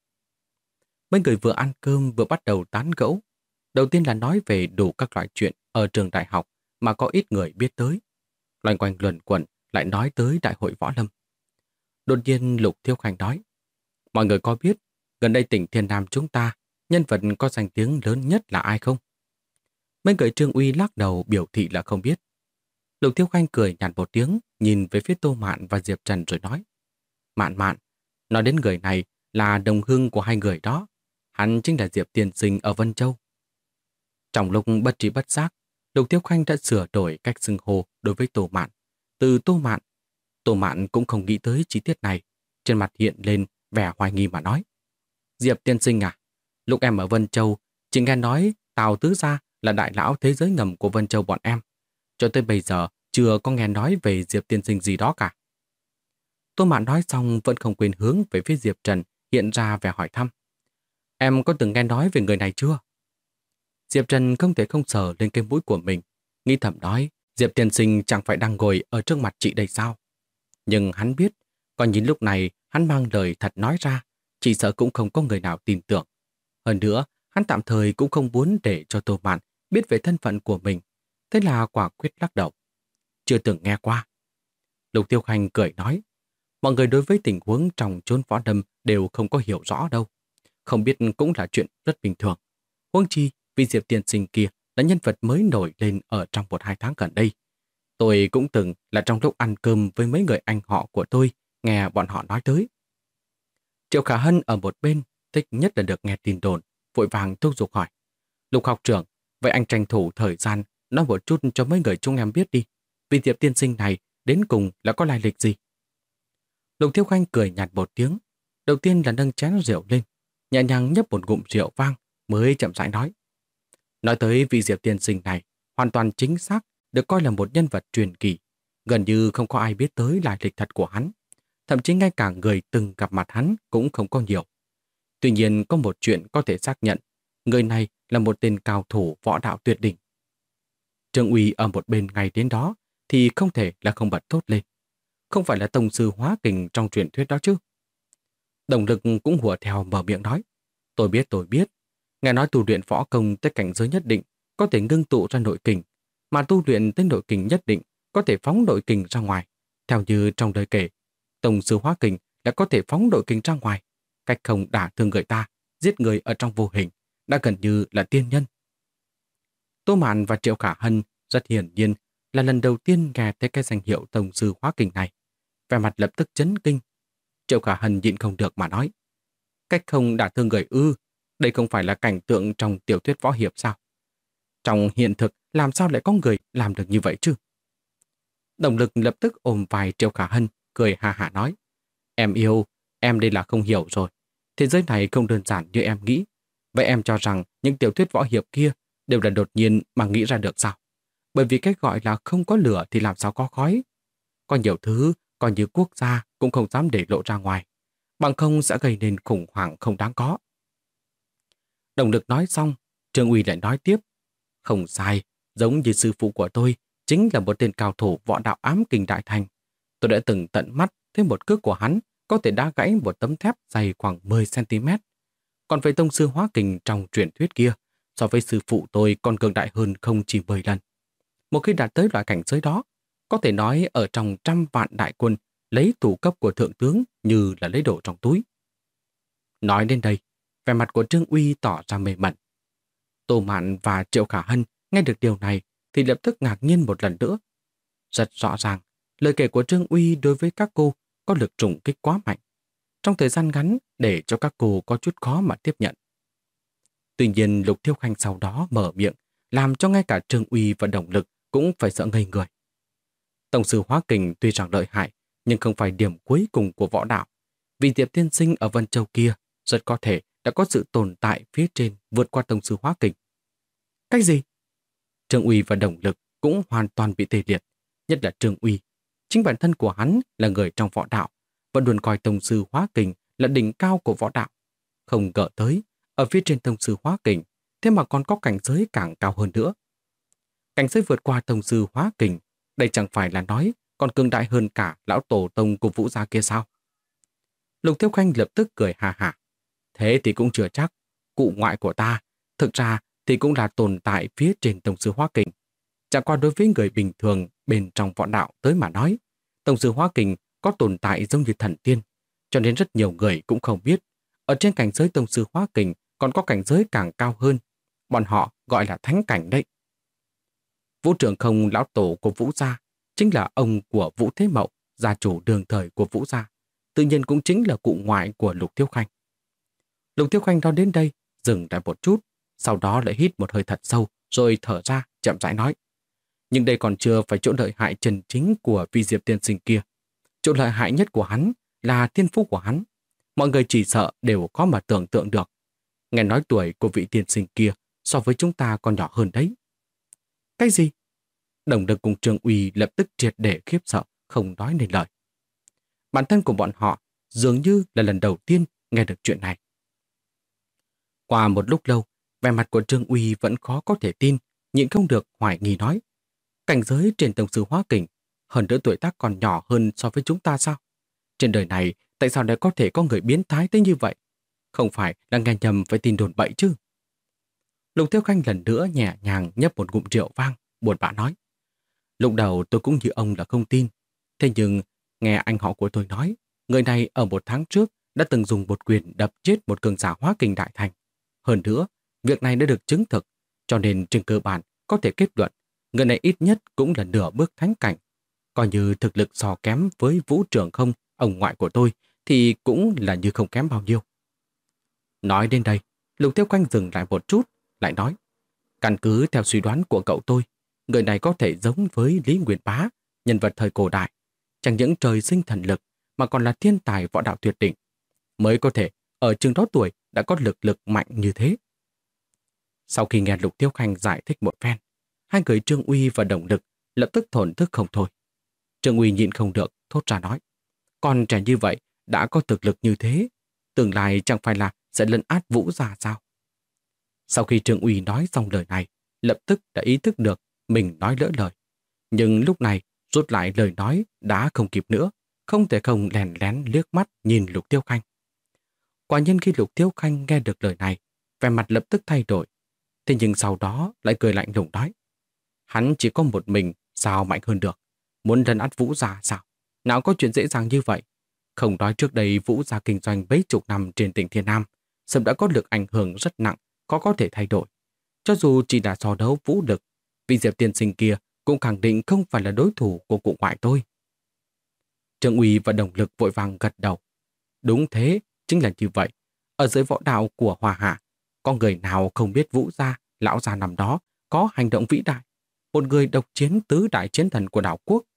Mấy người vừa ăn cơm vừa bắt đầu tán gẫu. Đầu tiên là nói về đủ các loại chuyện ở trường đại học mà có ít người biết tới. Loanh quanh luẩn quẩn lại nói tới đại hội võ lâm. Đột nhiên Lục Thiếu Khanh nói, mọi người có biết gần đây tỉnh Thiên Nam chúng ta nhân vật có danh tiếng lớn nhất là ai không? Mấy người Trương Uy lắc đầu biểu thị là không biết. Lục Thiếu Khanh cười nhạt một tiếng, nhìn về phía Tô Mạn và Diệp Trần rồi nói, Mạn Mạn, nói đến người này là đồng hương của hai người đó. Hắn chính là Diệp tiên sinh ở Vân Châu. Trong lúc bất trí bất giác, Lục Thiếu Khanh đã sửa đổi cách xưng hô đối với Tô Mạn. Từ Tô Mạn cũng không nghĩ tới chi tiết này. Trên mặt hiện lên vẻ hoài nghi mà nói, Diệp tiên sinh à, lúc em ở Vân Châu, chỉ nghe nói Tào Tứ Gia là đại lão thế giới ngầm của Vân Châu bọn em. Cho tới bây giờ chưa có nghe nói về Diệp tiên sinh gì đó cả. Tô Mạn nói xong vẫn không quên hướng về phía Diệp Trần hiện ra vẻ hỏi thăm. Em có từng nghe nói về người này chưa? Diệp Trần không thể không sờ lên cái mũi của mình, nghĩ thầm nói, Diệp tiên sinh chẳng phải đang ngồi ở trước mặt chị đây sao? Nhưng hắn biết, còn nhìn lúc này hắn mang lời thật nói ra, chỉ sợ cũng không có người nào tin tưởng. Hơn nữa, hắn tạm thời cũng không muốn để cho Tô Mạn biết về thân phận của mình. Thế là quả quyết lắc đầu. Chưa từng nghe qua. Lục Tiêu Khanh cười nói, mọi người đối với tình huống trong chốn võ lâm đều không có hiểu rõ đâu. Không biết cũng là chuyện rất bình thường. Huống chi, vì Diệp tiên sinh kia là nhân vật mới nổi lên ở trong 1-2 tháng gần đây. Tôi cũng từng là trong lúc ăn cơm với mấy người anh họ của tôi, nghe bọn họ nói tới. Triệu Khả Hân ở một bên, thích nhất là được nghe tin đồn, vội vàng thúc giục hỏi. Lục học trưởng, vậy anh tranh thủ thời gian nói một chút cho mấy người chúng em biết đi. Vì Diệp tiên sinh này đến cùng là có lai lịch gì? Lục Thiếu Khanh cười nhạt một tiếng. Đầu tiên là nâng chén rượu lên, nhẹ nhàng nhấp một ngụm rượu vang, mới chậm rãi nói. Nói tới vị Diệp tiên sinh này, hoàn toàn chính xác, được coi là một nhân vật truyền kỳ. Gần như không có ai biết tới lai lịch thật của hắn. Thậm chí ngay cả người từng gặp mặt hắn cũng không có nhiều. Tuy nhiên có một chuyện có thể xác nhận, người này là một tên cao thủ võ đạo tuyệt đỉnh. Trương Uy ở một bên ngay đến đó thì không thể là không bật thốt lên. Không phải là tông sư hóa kình trong truyền thuyết đó chứ? Đồng Lực cũng hùa theo mở miệng nói. Tôi biết. Nghe nói tu luyện võ công tới cảnh giới nhất định có thể ngưng tụ ra nội kình, mà tu luyện tới nội kình nhất định có thể phóng nội kình ra ngoài. Theo như trong đời kể, tông sư hóa kình là có thể phóng nội kình ra ngoài, cách không đả thương người ta, giết người ở trong vô hình, đã gần như là tiên nhân. Tô Mạn và Triệu Khả Hân rất hiển nhiên là lần đầu tiên nghe thấy cái danh hiệu tông sư hóa kình này. Vẻ mặt lập tức chấn kinh. Triệu Khả Hân nhịn không được mà nói. Cách không đả thương người ư, đây không phải là cảnh tượng trong tiểu thuyết võ hiệp sao? Trong hiện thực làm sao lại có người làm được như vậy chứ? Đồng Lực lập tức ôm vai Triệu Khả Hân, cười ha hả nói. Em yêu, em đây là không hiểu rồi. Thế giới này không đơn giản như em nghĩ. Vậy em cho rằng những tiểu thuyết võ hiệp kia đều là đột nhiên mà nghĩ ra được sao? Bởi vì cái gọi là không có lửa thì làm sao có khói. Có nhiều thứ, coi như quốc gia cũng không dám để lộ ra ngoài, bằng không sẽ gây nên khủng hoảng không đáng có. Đồng Lực nói xong, Trương Uy lại nói tiếp. Không sai, giống như sư phụ của tôi, chính là một tên cao thủ võ đạo ám kình đại thành. Tôi đã từng tận mắt thấy một cước của hắn có thể đá gãy một tấm thép dày khoảng 10 cm. Còn về tông sư hóa kình trong truyền thuyết kia, so với sư phụ tôi còn cường đại hơn không chỉ 10 lần. Một khi đạt tới loại cảnh giới đó, có thể nói ở trong 100 vạn đại quân, lấy thủ cấp của thượng tướng như là lấy đồ trong túi. Nói đến đây, vẻ mặt của Trương Uy tỏ ra mê mẩn. Tô Mạn và Triệu Khả Hân nghe được điều này thì lập tức ngạc nhiên một lần nữa. Rất rõ ràng, lời kể của Trương Uy đối với các cô có lực trùng kích quá mạnh. Trong thời gian ngắn để cho các cô có chút khó mà tiếp nhận. Tuy nhiên Lục Thiêu Khanh sau đó mở miệng, làm cho ngay cả Trương Uy và Đồng Lực cũng phải sợ ngây người. Tổng sư hóa kình tuy rằng lợi hại, nhưng không phải điểm cuối cùng của võ đạo. Vì Diệp tiên sinh ở Vân Châu kia rất có thể đã có sự tồn tại phía trên vượt qua tổng sư hóa kình. Cái gì? Trương Uy và Đồng Lực cũng hoàn toàn bị tê liệt, nhất là Trương Uy. Chính bản thân của hắn là người trong võ đạo, vẫn luôn coi tông sư hóa kình là đỉnh cao của võ đạo. Không ngờ tới, ở phía trên tông sư hóa kình, thế mà còn có cảnh giới càng cao hơn nữa. Cảnh giới vượt qua tông sư hóa kình, đây chẳng phải là nói còn cường đại hơn cả lão tổ tông của Vũ gia kia sao? Lục Thiếu Khanh lập tức cười hà hà. Thế thì cũng chưa chắc. Cụ ngoại của ta, thực ra thì cũng là tồn tại phía trên tông sư hóa kình. Chẳng qua đối với người bình thường bên trong võ đạo tới mà nói, tông sư hóa kình có tồn tại giống như thần tiên, cho nên rất nhiều người cũng không biết. Ở trên cảnh giới tông sư hóa kình còn có cảnh giới càng cao hơn. Bọn họ gọi là thánh cảnh đấy. Vũ Trường Không, lão tổ của Vũ gia, chính là ông của Vũ Thế Mậu, gia chủ đường thời của Vũ gia, tự nhiên cũng chính là cụ ngoại của Lục Thiếu Khanh. Lục Thiếu Khanh nói đến đây, dừng lại một chút, sau đó lại hít một hơi thật sâu, rồi thở ra, chậm rãi nói. Nhưng đây còn chưa phải chỗ lợi hại chân chính của Vi Diệp tiên sinh kia. Chỗ lợi hại nhất của hắn là thiên phú của hắn. Mọi người chỉ sợ đều có mà tưởng tượng được. Nghe nói tuổi của vị tiên sinh kia so với chúng ta còn nhỏ hơn đấy. Cái gì? Đồng Lực cùng Trương Uy lập tức triệt để khiếp sợ, không nói nên lời. Bản thân của bọn họ dường như là lần đầu tiên nghe được chuyện này. Qua một lúc lâu, vẻ mặt của Trương Uy vẫn khó có thể tin, nhịn không được hoài nghi nói. Cảnh giới trên tông sư hóa kình, hơn nữa tuổi tác còn nhỏ hơn so với chúng ta sao? Trên đời này, tại sao lại có thể có người biến thái tới như vậy? Không phải là nghe nhầm phải tin đồn bậy chứ? Lục Thiếu Khanh lần nữa nhẹ nhàng nhấp một ngụm rượu vang, buồn bã nói. Lúc đầu tôi cũng như ông là không tin. Thế nhưng, nghe anh họ của tôi nói, người này ở 1 tháng trước đã từng dùng một quyền đập chết một cường giả hóa kình đại thành. Hơn nữa, việc này đã được chứng thực, cho nên trên cơ bản có thể kết luận người này ít nhất cũng là nửa bước thánh cảnh. Coi như thực lực so kém với Vũ Trường Không, ông ngoại của tôi, thì cũng là như không kém bao nhiêu. Nói đến đây, Lục Thiếu Khanh dừng lại một chút, lại nói. Căn cứ theo suy đoán của cậu tôi, người này có thể giống với Lý Nguyên Bá, nhân vật thời cổ đại. Chẳng những trời sinh thần lực, mà còn là thiên tài võ đạo tuyệt đỉnh. Mới có thể ở chừng đó tuổi đã có lực mạnh như thế. Sau khi nghe Lục Thiếu Khanh giải thích một phen, hai người Trương Uy và Đồng Lực lập tức thổn thức không thôi. Trương Uy nhịn không được, thốt ra nói. Con trẻ như vậy đã có thực lực như thế, tương lai chẳng phải là sẽ lấn át Vũ gia sao? Sau khi Trương Uy nói xong lời này, lập tức đã ý thức được mình nói lỡ lời. Nhưng lúc này rút lại lời nói đã không kịp nữa, không thể không lén lén liếc mắt nhìn Lục Thiếu Khanh. Quả nhiên khi Lục Thiếu Khanh nghe được lời này, vẻ mặt lập tức thay đổi. Thế nhưng sau đó lại cười lạnh lùng nói. Hắn chỉ có một mình, sao mạnh hơn được? Muốn lấn át Vũ gia sao? Nào có chuyện dễ dàng như vậy? Không nói trước đây Vũ gia kinh doanh mấy chục năm trên tỉnh Thiên Nam, sớm đã có lực ảnh hưởng rất nặng, có thể thay đổi. Cho dù chỉ là so đấu vũ lực, vị Diệp tiên sinh kia cũng khẳng định không phải là đối thủ của cụ ngoại tôi. Trương Uy và Đồng Lực vội vàng gật đầu. Đúng thế, chính là như vậy. Ở dưới võ đạo của Hòa Hạ, có người nào không biết Vũ gia, lão gia năm đó có hành động vĩ đại, một người độc chiến tứ đại chiến thần của đảo quốc.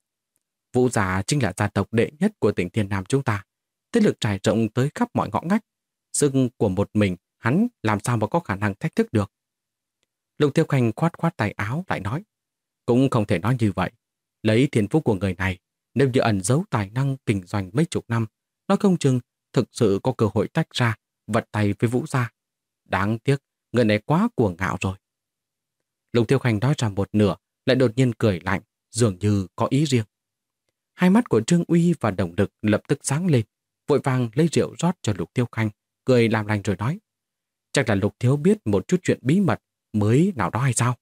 Vũ gia chính là gia tộc đệ nhất của tỉnh Thiên Nam chúng ta, thế lực trải rộng tới khắp mọi ngõ ngách. Sức của một mình hắn làm sao mà có khả năng thách thức được. Lục Tiêu Khanh khoát khoát tay áo lại nói, cũng không thể nói như vậy. Lấy thiên phú của người này, nếu như ẩn giấu tài năng kinh doanh mấy chục năm, nói không chừng thực sự có cơ hội tách ra, vật tay với Vũ gia. Đáng tiếc, người này quá cuồng ngạo rồi. Lục Tiêu Khanh nói ra một nửa, lại đột nhiên cười lạnh, dường như có ý riêng. Hai mắt của Trương Uy và Đồng Lực lập tức sáng lên, vội vàng lấy rượu rót cho Lục Tiêu Khanh, cười làm lành rồi nói, chắc là Lục Thiếu biết một chút chuyện bí mật mới nào đó hay sao?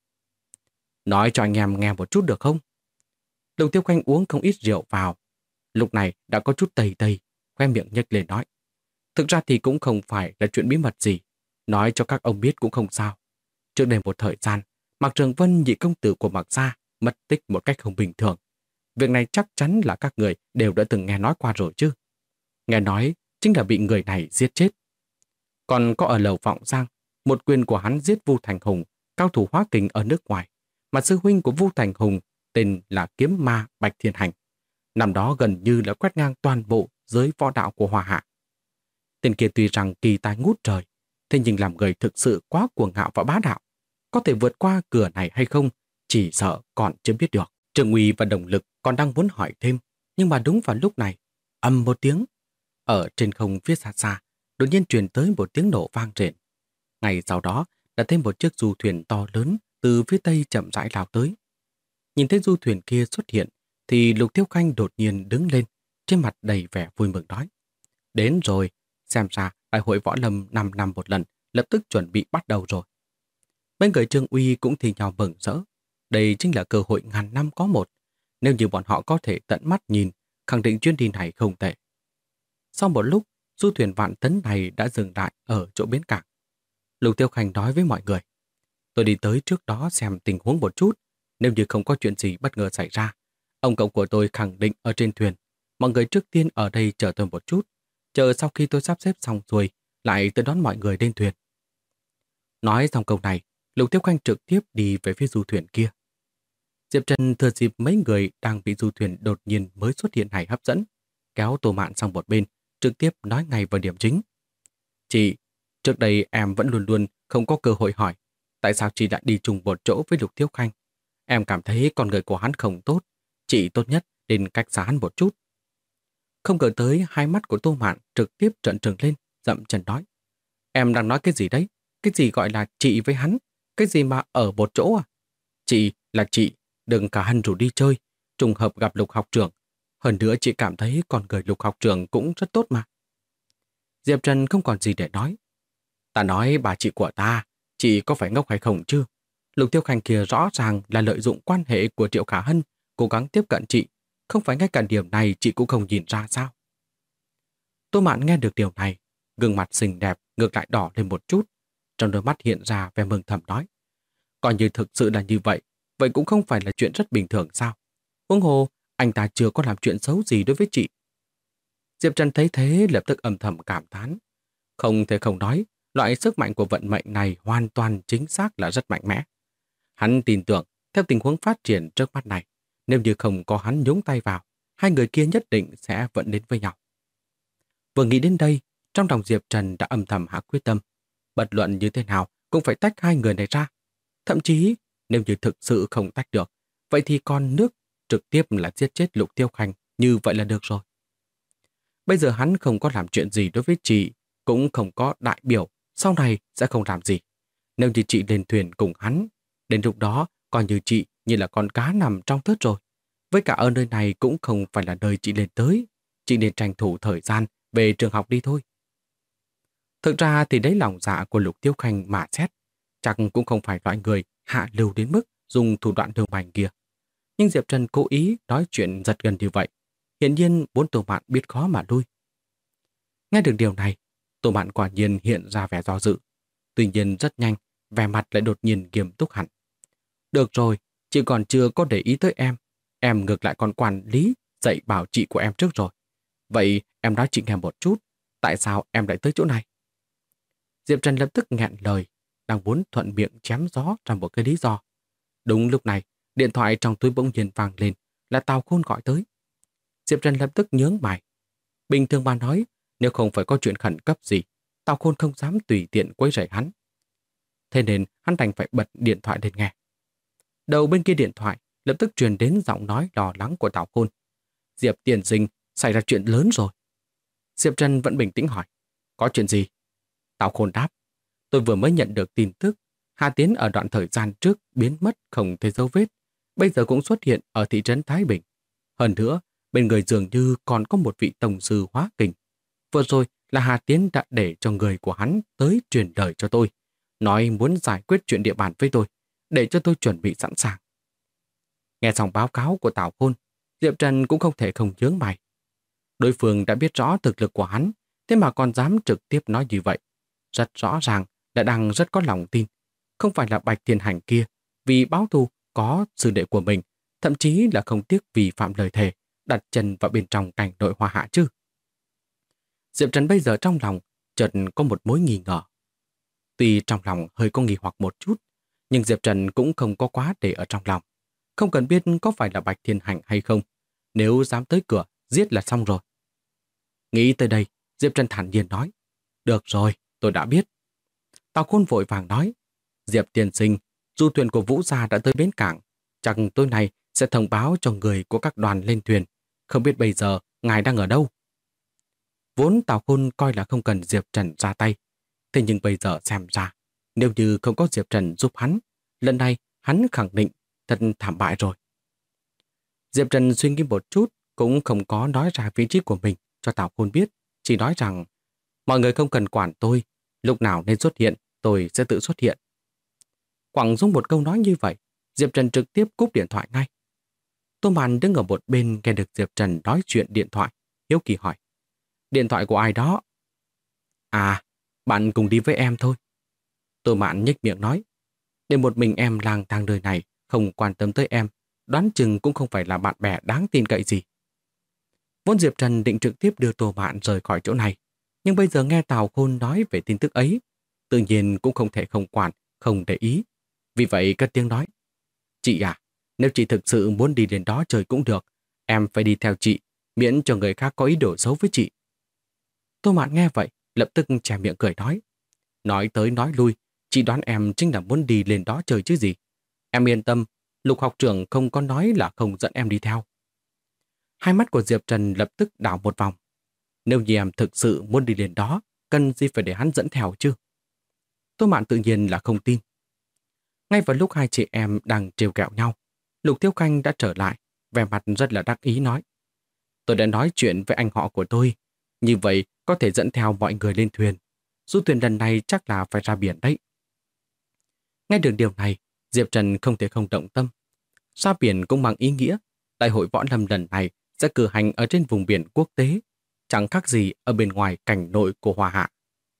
Nói cho anh em nghe một chút được không? Lục Tiêu Khanh uống không ít rượu vào, lúc này đã có chút tầy tầy, khoe miệng nhếch lên nói, thực ra thì cũng không phải là chuyện bí mật gì, nói cho các ông biết cũng không sao. Trước đây một thời gian, Mạc Trường Vân, nhị công tử của Mạc gia, mất tích một cách không bình thường. Việc này chắc chắn là các người đều đã từng nghe nói qua rồi chứ. Nghe nói chính là bị người này giết chết. Còn có ở lầu Vọng Giang, một quyền của hắn giết Vu Thành Hùng, cao thủ hóa kình ở nước ngoài, mà sư huynh của Vu Thành Hùng tên là kiếm ma Bạch Thiên Hành. Năm đó gần như đã quét ngang toàn bộ giới võ đạo của Hoa Hạ. Tên kia tuy rằng kỳ tài ngút trời, thế nhưng làm người thực sự quá cuồng ngạo và bá đạo. Có thể vượt qua cửa này hay không, chỉ sợ còn chưa biết được. Trương Uy và Đồng Lực còn đang muốn hỏi thêm, nhưng mà đúng vào lúc này, ầm một tiếng. Ở trên không phía xa xa, đột nhiên truyền tới một tiếng nổ vang rền. Ngay sau đó, đã thêm một chiếc du thuyền to lớn từ phía tây chậm rãi lao tới. Nhìn thấy du thuyền kia xuất hiện, thì Lục Tiêu Khanh đột nhiên đứng lên, trên mặt đầy vẻ vui mừng nói. Đến rồi, xem ra đại hội võ lâm 5 năm một lần, lập tức chuẩn bị bắt đầu rồi. Mấy người Trương Uy cũng thì nhau mừng rỡ. Đây chính là cơ hội ngàn năm có một. Nếu như bọn họ có thể tận mắt nhìn, khẳng định chuyến đi này không tệ. Sau một lúc, du thuyền vạn tấn này đã dừng lại ở chỗ bến cảng. Lục Tiêu Khanh nói với mọi người, tôi đi tới trước đó xem tình huống một chút. Nếu như không có chuyện gì bất ngờ xảy ra, ông cậu của tôi khẳng định ở trên thuyền. Mọi người trước tiên ở đây chờ tôi một chút. Chờ sau khi tôi sắp xếp xong rồi, lại tới đón mọi người lên thuyền. Nói xong câu này, Lục Tiêu Khanh trực tiếp đi về phía du thuyền kia. Diệp Trần thừa dịp mấy người đang bị du thuyền đột nhiên mới xuất hiện này hấp dẫn, kéo Tô Mạn sang một bên, trực tiếp nói ngay vào điểm chính. Chị, trước đây em vẫn luôn luôn không có cơ hội hỏi, tại sao chị lại đi chung một chỗ với Lục Tiêu Khanh? Em cảm thấy con người của hắn không tốt, chị tốt nhất nên cách xa hắn một chút. Không ngờ tới hai mắt của Tô Mạn trực tiếp trợn trừng lên, dậm chân nói. Em đang nói cái gì đấy? Cái gì gọi là chị với hắn? Cái gì mà ở một chỗ à? Chị là chị, đừng cả hân rủ đi chơi, trùng hợp gặp Lục học trưởng. Hơn nữa chị cảm thấy con người Lục học trưởng cũng rất tốt mà. Diệp Trần không còn gì để nói. Ta nói bà chị của ta, chị có phải ngốc hay không chứ? Lục Tiêu Khanh kia rõ ràng là lợi dụng quan hệ của Triệu Khả Hân, cố gắng tiếp cận chị. Không phải ngay cả điểm này chị cũng không nhìn ra sao? Tô Mạn nghe được điều này, gương mặt xinh đẹp ngược lại đỏ lên một chút. Trong đôi mắt hiện ra vẻ mừng thầm nói. Coi như thực sự là như vậy, vậy cũng không phải là chuyện rất bình thường sao? Huống hồ, anh ta chưa có làm chuyện xấu gì đối với chị. Diệp Trần thấy thế lập tức âm thầm cảm thán. Không thể không nói, loại sức mạnh của vận mệnh này hoàn toàn chính xác là rất mạnh mẽ. Hắn tin tưởng, theo tình huống phát triển trước mắt này, nếu như không có hắn nhúng tay vào, hai người kia nhất định sẽ vẫn đến với nhau. Vừa nghĩ đến đây, trong lòng Diệp Trần đã âm thầm hạ quyết tâm. Bất luận như thế nào cũng phải tách hai người này ra. Thậm chí, nếu như thực sự không tách được, vậy thì con nước trực tiếp là giết chết Lục Tiêu Khanh, như vậy là được rồi. Bây giờ hắn không có làm chuyện gì đối với chị, cũng không có đại biểu, sau này sẽ không làm gì. Nếu như chị lên thuyền cùng hắn, đến lúc đó coi như chị như là con cá nằm trong thớt rồi. Với cả ở nơi này cũng không phải là nơi chị lên tới, chị nên tranh thủ thời gian về trường học đi thôi. Thực ra thì đấy lòng dạ của Lục Tiêu Khanh mà xét, chắc cũng không phải loại người hạ lưu đến mức dùng thủ đoạn đường bành kia. Nhưng Diệp Trần cố ý nói chuyện giật gần như vậy, hiển nhiên muốn Tô Mạn biết khó mà lui. Nghe được điều này, Tô Mạn quả nhiên hiện ra vẻ do dự. Tuy nhiên rất nhanh, vẻ mặt lại đột nhiên nghiêm túc hẳn. Được rồi, chị còn chưa có để ý tới em ngược lại còn quản lý, dạy bảo chị của em trước rồi. Vậy em nói chị nghe một chút, tại sao em lại tới chỗ này? Diệp Trần lập tức nghẹn lời, đang muốn thuận miệng chém gió ra một cái lý do. Đúng lúc này, điện thoại trong túi bỗng nhiên vang lên, là Tào Khôn gọi tới. Diệp Trần lập tức nhướng mày. Bình thường bà nói, nếu không phải có chuyện khẩn cấp gì, Tào Khôn không dám tùy tiện quấy rầy hắn. thế nên hắn đành phải bật điện thoại lên nghe. Đầu bên kia điện thoại lập tức truyền đến giọng nói lo lắng của Tào Khôn. Diệp tiên sinh, xảy ra chuyện lớn rồi. Diệp Trần vẫn bình tĩnh hỏi, có chuyện gì? Tào Khôn đáp, tôi vừa mới nhận được tin tức Hà Tiến ở đoạn thời gian trước biến mất không thấy dấu vết, bây giờ cũng xuất hiện ở thị trấn Thái Bình. Hơn nữa, bên người dường như còn có một vị tổng sư hóa kình. Vừa rồi là Hà Tiến đã để cho người của hắn tới truyền lời cho tôi, nói muốn giải quyết chuyện địa bàn với tôi, để cho tôi chuẩn bị sẵn sàng. Nghe xong báo cáo của Tào Khôn, Diệp Trần cũng không thể không nhướng mày. Đối phương đã biết rõ thực lực của hắn, thế mà còn dám trực tiếp nói như vậy. Rất rõ ràng là đang rất có lòng tin. Không phải là Bạch Thiên Hành kia, vì báo thù có sư đệ của mình, thậm chí là không tiếc vi phạm lời thề, đặt chân vào bên trong cảnh nội Hoa Hạ chứ. Diệp Trần bây giờ trong lòng chợt có một mối nghi ngờ. Tuy trong lòng hơi có nghi hoặc một chút, nhưng Diệp Trần cũng không có quá để ở trong lòng. Không cần biết có phải là Bạch Thiên Hành hay không, nếu dám tới cửa, giết là xong rồi. Nghĩ tới đây, Diệp Trần thản nhiên nói, được rồi, tôi đã biết. Tào Khôn vội vàng nói, Diệp tiên sinh, du thuyền của Vũ Gia đã tới bến cảng, chắc tối nay sẽ thông báo cho người của các đoàn lên thuyền. Không biết bây giờ ngài đang ở đâu? Vốn Tào Khôn coi là không cần Diệp Trần ra tay, thế nhưng bây giờ xem ra, nếu như không có Diệp Trần giúp hắn, lần này hắn khẳng định thật thảm bại rồi. Diệp Trần suy nghĩ một chút, cũng không có nói ra vị trí của mình cho Tào Khôn biết, chỉ nói rằng mọi người không cần quản tôi, lúc nào nên xuất hiện, tôi sẽ tự xuất hiện. Quẳng xuống một câu nói như vậy, Diệp Trần trực tiếp cúp điện thoại ngay. Tô Mạn đứng ở một bên nghe được Diệp Trần nói chuyện điện thoại, hiếu kỳ hỏi, điện thoại của ai đó? À, bạn cùng đi với em thôi. Tô Mạn nhếch miệng nói, để một mình em lang thang đời này, không quan tâm tới em, đoán chừng cũng không phải là bạn bè đáng tin cậy gì. Vốn Diệp Trần định trực tiếp đưa Tô Mạn rời khỏi chỗ này, nhưng bây giờ nghe Tào Khôn nói về tin tức ấy, tự nhiên cũng không thể không quản, không để ý. Vì vậy cất tiếng nói, chị à, nếu chị thực sự muốn đi đến đó chơi cũng được, em phải đi theo chị, miễn cho người khác có ý đồ xấu với chị. Tô Mạn nghe vậy, lập tức che miệng cười nói tới nói lui, chị đoán em chính là muốn đi lên đó chơi chứ gì. Em yên tâm, Lục học trưởng không có nói là không dẫn em đi theo. Hai mắt của Diệp Trần lập tức đảo một vòng. Nếu như em thực sự muốn đi lên đó, cần gì phải để hắn dẫn theo chứ? Tô Mạn tự nhiên là không tin. Ngay vào lúc hai chị em đang trêu ghẹo nhau, Lục Tiêu Khanh đã trở lại, vẻ mặt rất là đắc ý nói. Tôi đã nói chuyện với anh họ của tôi, như vậy có thể dẫn theo mọi người lên thuyền. Du thuyền lần này chắc là phải ra biển đấy. Nghe được điều này, Diệp Trần không thể không động tâm. Ra biển cũng mang ý nghĩa, đại hội võ lâm lần này sẽ cử hành ở trên vùng biển quốc tế, chẳng khác gì ở bên ngoài cảnh nội của Hoa Hạ.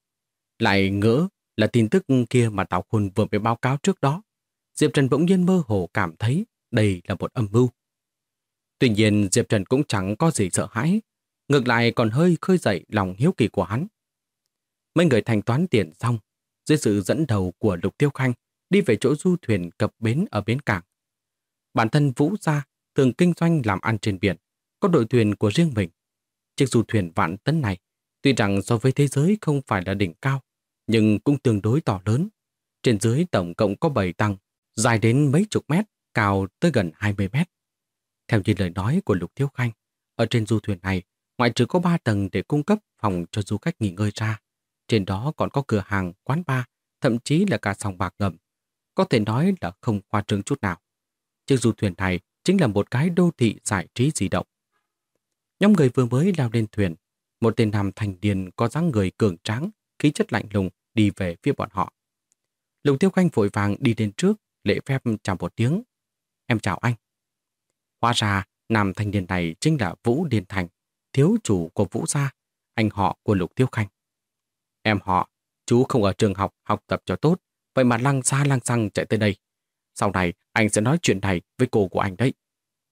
Lại ngỡ là tin tức kia mà Tào Khôn vừa mới báo cáo trước đó. Diệp Trần bỗng nhiên mơ hồ cảm thấy đây là một âm mưu. Tuy nhiên Diệp Trần cũng chẳng có gì sợ hãi, ngược lại còn hơi khơi dậy lòng hiếu kỳ của hắn. Mấy người thanh toán tiền xong, dưới sự dẫn đầu của Lục Tiêu Khanh đi về chỗ du thuyền cập bến ở bến cảng. Bản thân Vũ Gia thường kinh doanh làm ăn trên biển, có đội thuyền của riêng mình. Chiếc du thuyền vạn tấn này, tuy rằng so với thế giới không phải là đỉnh cao, nhưng cũng tương đối to lớn. Trên dưới tổng cộng có 7 tầng, dài đến mấy chục mét, cao tới gần 20 mét. Theo như lời nói của Lục Thiếu Khanh, ở trên du thuyền này, ngoại trừ có 3 tầng để cung cấp phòng cho du khách nghỉ ngơi ra, trên đó còn có cửa hàng, quán bar, thậm chí là cả sòng bạc ngầm. Có thể nói là không khoa trương chút nào. Chiếc du thuyền này chính là một cái đô thị giải trí di động. Nhóm người vừa mới leo lên thuyền, một tên nam thành niên có dáng người cường tráng, khí chất lạnh lùng đi về phía bọn họ. Lục Tiêu Khanh vội vàng đi đến trước, lễ phép chào một tiếng. Em chào anh. Hóa ra, nam thanh niên này chính là Vũ Điền Thành, thiếu chủ của Vũ Gia, anh họ của Lục Tiêu Khanh. Em họ, chú không ở trường học học tập cho tốt, vậy mà lăng xa lăng xăng chạy tới đây. Sau này, anh sẽ nói chuyện này với cô của anh đấy.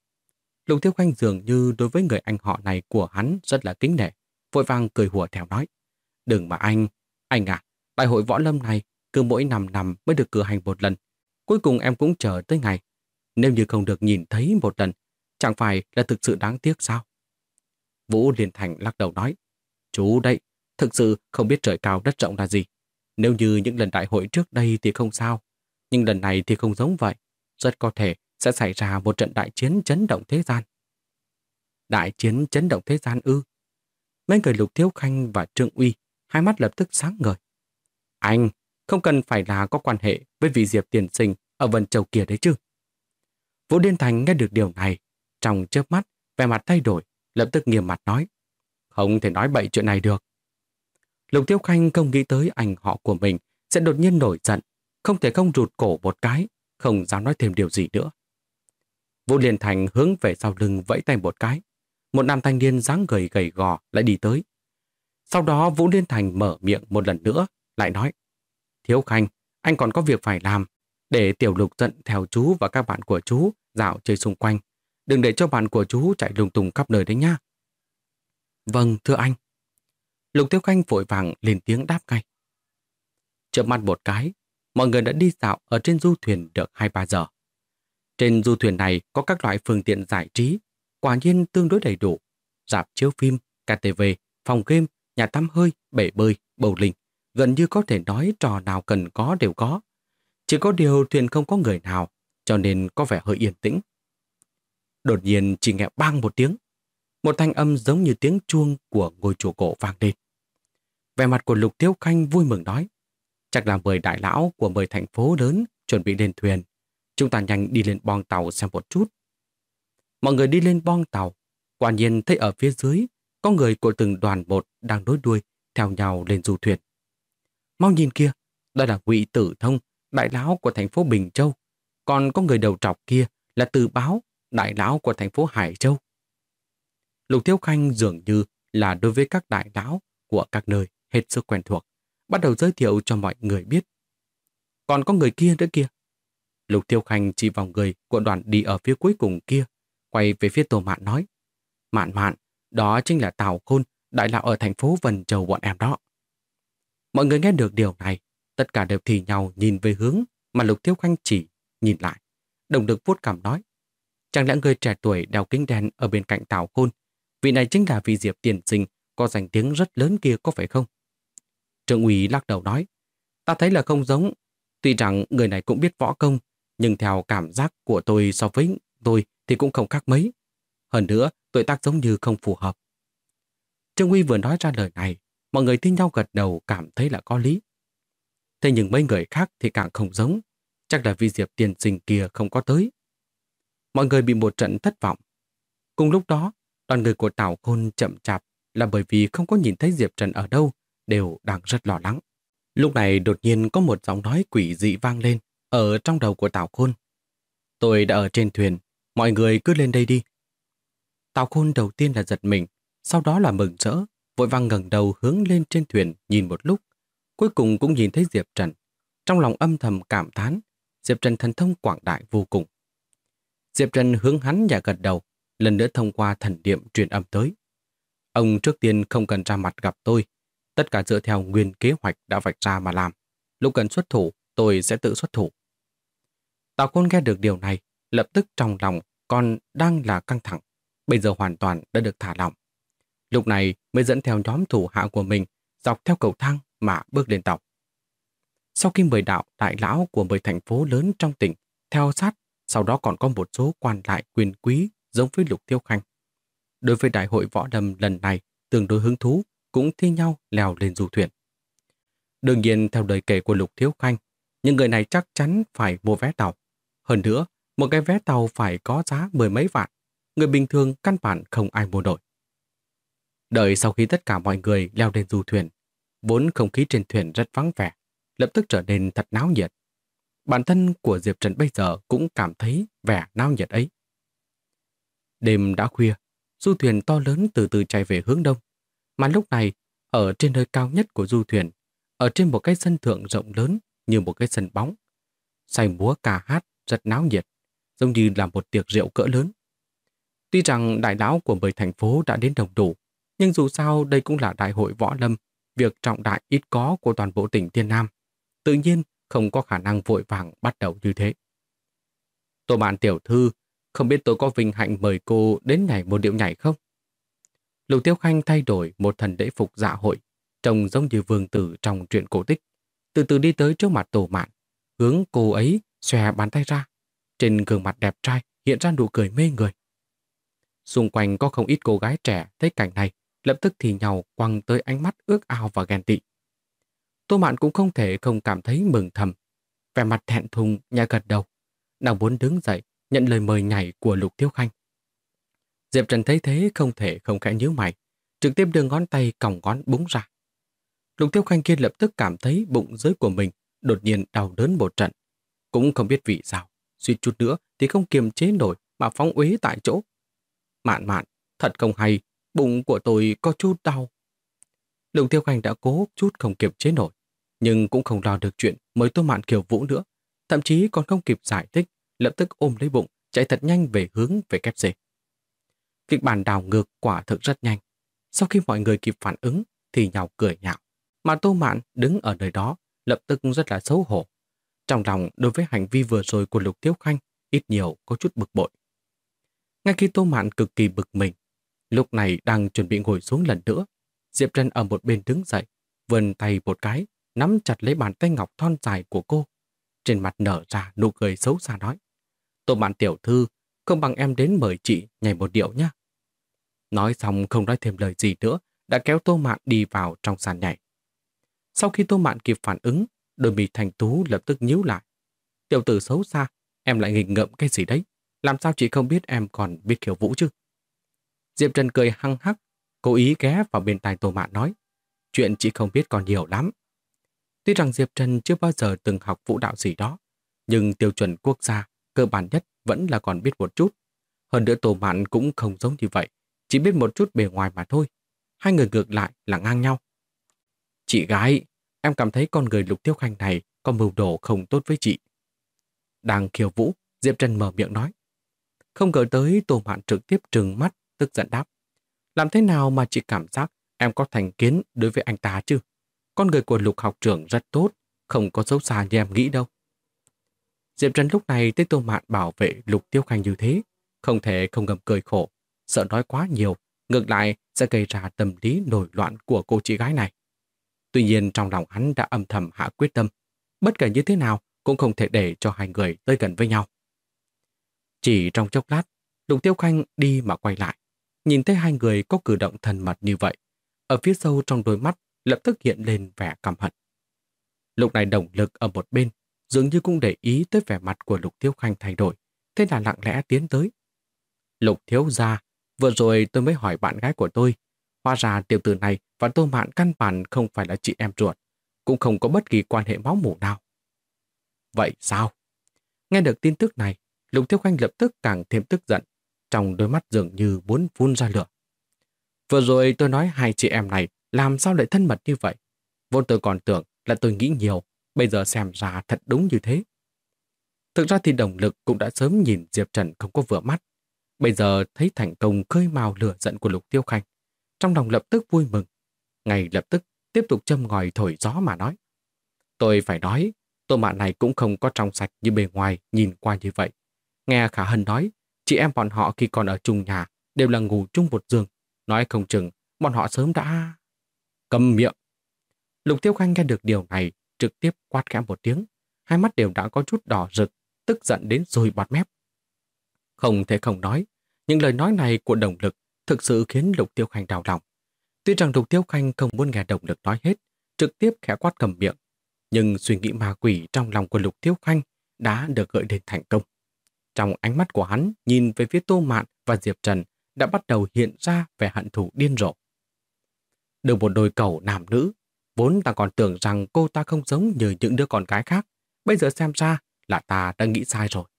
Lục Tiêu Khanh dường như đối với người anh họ này của hắn rất là kính nể, vội vàng cười hùa theo nói. Đừng mà anh à, đại hội võ lâm này cứ mỗi 5 năm mới được cử hành một lần. Cuối cùng em cũng chờ tới ngày. Nếu như không được nhìn thấy một lần, chẳng phải là thực sự đáng tiếc sao? Vũ Liên Thành lắc đầu nói. Chú đây, thực sự không biết trời cao đất rộng là gì. Nếu như những lần đại hội trước đây thì không sao, nhưng lần này thì không giống vậy. Rất có thể sẽ xảy ra một trận đại chiến chấn động thế gian. Đại chiến chấn động thế gian ư? Mấy người Lục Thiếu Khanh và Trương Uy hai mắt lập tức sáng ngời. Anh không cần phải là có quan hệ với vị Diệp tiền sinh ở Vân Châu kia đấy chứ. Vũ Điên Thành nghe được điều này, trong chớp mắt, vẻ mặt thay đổi, lập tức nghiêm mặt nói. Không thể nói bậy chuyện này được. Lục Thiếu Khanh không nghĩ tới anh họ của mình sẽ đột nhiên nổi giận, không thể không rụt cổ một cái, không dám nói thêm điều gì nữa. Vũ Liên Thành hướng về sau lưng vẫy tay một cái. Một nam thanh niên dáng gầy gầy gò lại đi tới. Sau đó Vũ Liên Thành mở miệng một lần nữa, lại nói. Thiếu Khanh, anh còn có việc phải làm, để Tiểu Lục dẫn theo chú và các bạn của chú dạo chơi xung quanh. Đừng để cho bạn của chú chạy lung tung khắp nơi đấy nha. Vâng, thưa anh. Lục Thiếu Khanh vội vàng lên tiếng đáp ngay. Chợp mắt một cái, mọi người đã đi dạo ở trên du thuyền được 2-3 giờ. Trên du thuyền này có các loại phương tiện giải trí, quả nhiên tương đối đầy đủ. Rạp chiếu phim, KTV, phòng game, nhà tắm hơi, bể bơi, bowling, gần như có thể nói trò nào cần có đều có. Chỉ có điều thuyền không có người nào, cho nên có vẻ hơi yên tĩnh. Đột nhiên chỉ nghe bang một tiếng. Một thanh âm giống như tiếng chuông của ngôi chùa cổ vang lên. Vẻ mặt của Lục Thiếu Khanh vui mừng nói. Chắc là 10 đại lão của 10 thành phố lớn chuẩn bị lên thuyền. Chúng ta nhanh đi lên boong tàu xem một chút. Mọi người đi lên boong tàu. Quả nhiên thấy ở phía dưới có người của từng đoàn một đang nối đuôi theo nhau lên du thuyền. Mau nhìn kia, đó là Ngụy Tử Thông, đại lão của thành phố Bình Châu. Còn có người đầu trọc kia là Từ Báo, đại lão của thành phố Hải Châu. Lục Thiếu Khanh dường như là đối với các đại lão của các nơi hết sức quen thuộc, bắt đầu giới thiệu cho mọi người biết. Còn có người kia nữa kia. Lục Thiếu Khanh chỉ vào người của đoàn đi ở phía cuối cùng kia, quay về phía Tô Mạn nói. Mạn Mạn, đó chính là Tào Khôn, đại lão ở thành phố Vân Châu bọn em đó. Mọi người nghe được điều này, tất cả đều thì nhau nhìn về hướng mà Lục Thiếu Khanh chỉ, nhìn lại. Đồng được vuốt cằm nói. Chẳng lẽ người trẻ tuổi đeo kính đen ở bên cạnh Tào Khôn, vị này chính là vị Diệp tiền sinh có danh tiếng rất lớn kia có phải không? Trương Uy lắc đầu nói. Ta thấy là không giống. Tuy rằng người này cũng biết võ công, nhưng theo cảm giác của tôi so với tôi thì cũng không khác mấy. Hơn nữa, tuổi tác giống như không phù hợp. Trương Uy vừa nói ra lời này, mọi người thi nhau gật đầu cảm thấy là có lý. Thế nhưng mấy người khác thì càng không giống. Chắc là vì Diệp tiền sinh kia không có tới. Mọi người bị một trận thất vọng. Cùng lúc đó, đoàn người của Tào Khôn chậm chạp là bởi vì không có nhìn thấy Diệp Trần ở đâu, đều đang rất lo lắng. Lúc này đột nhiên có một giọng nói quỷ dị vang lên ở trong đầu của Tào Khôn. Tôi đã ở trên thuyền, mọi người cứ lên đây đi. Tào Khôn đầu tiên là giật mình, sau đó là mừng rỡ, vội vàng ngẩng đầu hướng lên trên thuyền nhìn một lúc, cuối cùng cũng nhìn thấy Diệp Trần. Trong lòng âm thầm cảm thán, Diệp Trần thần thông quảng đại vô cùng. Diệp Trần hướng hắn và gật đầu, lần nữa thông qua thần niệm truyền âm tới. Ông trước tiên không cần ra mặt gặp tôi, tất cả dựa theo nguyên kế hoạch đã vạch ra mà làm. Lúc cần xuất thủ, tôi sẽ tự xuất thủ. Tào Khôn nghe được điều này, lập tức trong lòng còn đang là căng thẳng, bây giờ hoàn toàn đã được thả lỏng. Lúc này mới dẫn theo nhóm thủ hạ của mình dọc theo cầu thang mà bước lên tàu. Sau khi 10 đạo đại lão của 10 thành phố lớn trong tỉnh theo sát, sau đó còn có một số quan lại quyền quý giống với Lục Thiếu Khanh. Đối với đại hội võ đầm lần này tương đối hứng thú, cũng thi nhau leo lên du thuyền. Đương nhiên theo lời kể của Lục Thiếu Khanh, những người này chắc chắn phải mua vé tàu. Hơn nữa, một cái vé tàu phải có giá 10 mấy vạn, người bình thường căn bản không ai mua nổi. Đợi sau khi tất cả mọi người leo lên du thuyền, vốn không khí trên thuyền rất vắng vẻ, lập tức trở nên thật náo nhiệt. Bản thân của Diệp Trần bây giờ cũng cảm thấy vẻ náo nhiệt ấy. Đêm đã khuya, du thuyền to lớn từ từ chạy về hướng đông, mà lúc này, ở trên nơi cao nhất của du thuyền, ở trên một cái sân thượng rộng lớn như một cái sân bóng, say múa ca hát rất náo nhiệt, giống như là một tiệc rượu cỡ lớn. Tuy rằng đại lão của 10 thành phố đã đến đông đủ, nhưng dù sao đây cũng là đại hội võ lâm, việc trọng đại ít có của toàn bộ tỉnh Thiên Nam. Tự nhiên không có khả năng vội vàng bắt đầu như thế. Tô Mạn tiểu thư, không biết tôi có vinh hạnh mời cô đến nhảy một điệu nhảy không? Lục Thiếu Khanh thay đổi một thần lễ phục dạ hội, trông giống như vương tử trong truyện cổ tích. từ từ đi tới trước mặt Tô Mạn, hướng cô ấy xòe bàn tay ra. Trên gương mặt đẹp trai hiện ra nụ cười mê người. Xung quanh có không ít cô gái trẻ thấy cảnh này, lập tức thì nhau quăng tới ánh mắt ước ao và ghen tị. Tô Mạn cũng không thể không cảm thấy mừng thầm. Vẻ mặt thẹn thùng nhẹ gật đầu, đang muốn đứng dậy nhận lời mời nhảy của Lục Thiếu Khanh. Diệp Trần thấy thế không thể không khẽ nhíu mày, trực tiếp đưa ngón tay còng ngón búng ra. Lục Thiếu Khanh kia lập tức cảm thấy bụng dưới của mình đột nhiên đau đớn một trận, cũng không biết vì sao, suýt chút nữa thì không kiềm chế nổi mà phóng uế tại chỗ. Mạn Mạn, thật không hay, bụng của tôi có chút đau. Lục Thiếu Khanh đã cố chút không kiềm chế nổi, nhưng cũng không lo được chuyện mời Tô Mạn khiêu vũ nữa, thậm chí còn không kịp giải thích, lập tức ôm lấy bụng, chạy thật nhanh về hướng về KFC. Kịch bản đảo ngược quả thực rất nhanh. Sau khi mọi người kịp phản ứng thì nhào cười nhạo, mà Tô Mạn đứng ở nơi đó lập tức rất là xấu hổ. Trong lòng đối với hành vi vừa rồi của Lục Thiếu Khanh ít nhiều có chút bực bội. Ngay khi Tô Mạn cực kỳ bực mình, lúc này đang chuẩn bị ngồi xuống lần nữa, Diệp Trần ở một bên đứng dậy, vươn tay một cái, nắm chặt lấy bàn tay ngọc thon dài của cô. Trên mặt nở ra nụ cười xấu xa nói: Tô Mạn tiểu thư, không bằng em đến mời chị nhảy một điệu nhé. Nói xong không nói thêm lời gì nữa, đã kéo Tô Mạn đi vào trong sàn nhảy. Sau khi Tô Mạn kịp phản ứng, đôi mi thành tú lập tức nhíu lại. Tiểu tử xấu xa, em lại nghịch ngợm cái gì đấy? Làm sao chị không biết em còn biết khiêu vũ chứ? Diệp Trần cười hăng hắc, cố ý ghé vào bên tai Tô Mạn nói: chuyện chị không biết còn nhiều lắm. Tuy rằng Diệp Trần chưa bao giờ từng học vũ đạo gì đó, nhưng tiêu chuẩn quốc gia cơ bản nhất vẫn là còn biết một chút. Hơn nữa Tô Mạn cũng không giống như vậy, chỉ biết một chút bề ngoài mà thôi. Hai người ngược lại là ngang nhau. Chị gái, em cảm thấy con người Lục Thiếu Khanh này có mưu đồ không tốt với chị. Đang khiêu vũ, Diệp Trần mở miệng nói. Không ngờ tới Tô Mạn trực tiếp trừng mắt, tức giận đáp: làm thế nào mà chị cảm giác em có thành kiến đối với anh ta chứ? Con người của Lục học trưởng rất tốt, không có xấu xa như em nghĩ đâu. Diệp Trần lúc này thấy Tô Mạn bảo vệ Lục Tiêu Khanh như thế, không thể không ngầm cười khổ, sợ nói quá nhiều, ngược lại sẽ gây ra tâm lý nổi loạn của cô chị gái này. Tuy nhiên trong lòng hắn đã âm thầm hạ quyết tâm, bất kể như thế nào cũng không thể để cho hai người tới gần với nhau. Chỉ trong chốc lát, Lục Tiêu Khanh đi mà quay lại, nhìn thấy hai người có cử động thân mật như vậy, ở phía sâu trong đôi mắt lập tức hiện lên vẻ căm hận. Lúc này Đồng Lực ở một bên dường như cũng để ý tới vẻ mặt của Lục Thiếu Khanh thay đổi, thế là lặng lẽ tiến tới. Lục thiếu gia, vừa rồi tôi mới hỏi bạn gái của tôi, hóa ra tiểu tử này và Tô Mạn căn bản không phải là chị em ruột, cũng không có bất kỳ quan hệ máu mủ nào. Vậy sao? Nghe được tin tức này, Lục Thiếu Khanh lập tức càng thêm tức giận, trong đôi mắt dường như muốn phun ra lửa. Vừa rồi tôi nói hai chị em này làm sao lại thân mật như vậy? Vốn tôi còn tưởng là tôi nghĩ nhiều, bây giờ xem ra thật đúng như thế. Thực ra thì Đồng Lực cũng đã sớm nhìn Diệp Trần không có vừa mắt. Bây giờ thấy thành công khơi mào lửa giận của Lục Tiêu Khanh, trong lòng lập tức vui mừng. Ngay lập tức tiếp tục châm ngòi thổi gió mà nói. Tôi phải nói, Tô Mạn này cũng không có trong sạch như bề ngoài nhìn qua như vậy. Nghe Khả Hân nói, chị em bọn họ khi còn ở chung nhà đều là ngủ chung một giường. Nói không chừng, bọn họ sớm đã... Câm miệng! Lục Tiêu Khanh nghe được điều này, trực tiếp quát khẽ một tiếng. Hai mắt đều đã có chút đỏ rực, tức giận đến rồi bọt mép. Không thể không nói, những lời nói này của Đồng Lực thực sự khiến Lục Tiêu Khanh đau lòng. Tuy rằng Lục Tiêu Khanh không muốn nghe Đồng Lực nói hết, trực tiếp khẽ quát cầm miệng, nhưng suy nghĩ ma quỷ trong lòng của Lục Tiêu Khanh đã được gợi đến thành công. Trong ánh mắt của hắn nhìn về phía Tô Mạn và Diệp Trần đã bắt đầu hiện ra vẻ hận thù điên rồ. Được một đôi cẩu nam nữ, vốn ta còn tưởng rằng cô ta không giống như những đứa con gái khác, bây giờ xem ra là ta đã nghĩ sai rồi.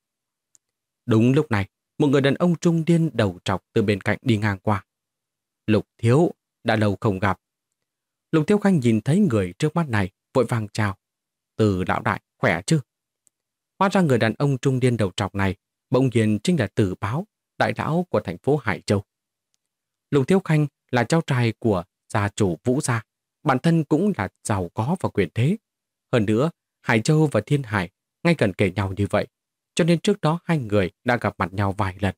Đúng lúc này, một người đàn ông trung niên đầu trọc từ bên cạnh đi ngang qua. Lục thiếu, đã lâu không gặp. Lục Thiếu Khanh nhìn thấy người trước mắt này, vội vàng chào. Từ lão đại, khỏe chứ? Hóa ra người đàn ông trung niên đầu trọc này bỗng nhiên chính là Tử Báo, đại lão của thành phố Hải Châu. Lục Thiếu Khanh là cháu trai của gia chủ Vũ gia, bản thân cũng là giàu có và quyền thế. Hơn nữa, Hải Châu và Thiên Hải ngay gần kề nhau như vậy, cho nên trước đó hai người đã gặp mặt nhau vài lần.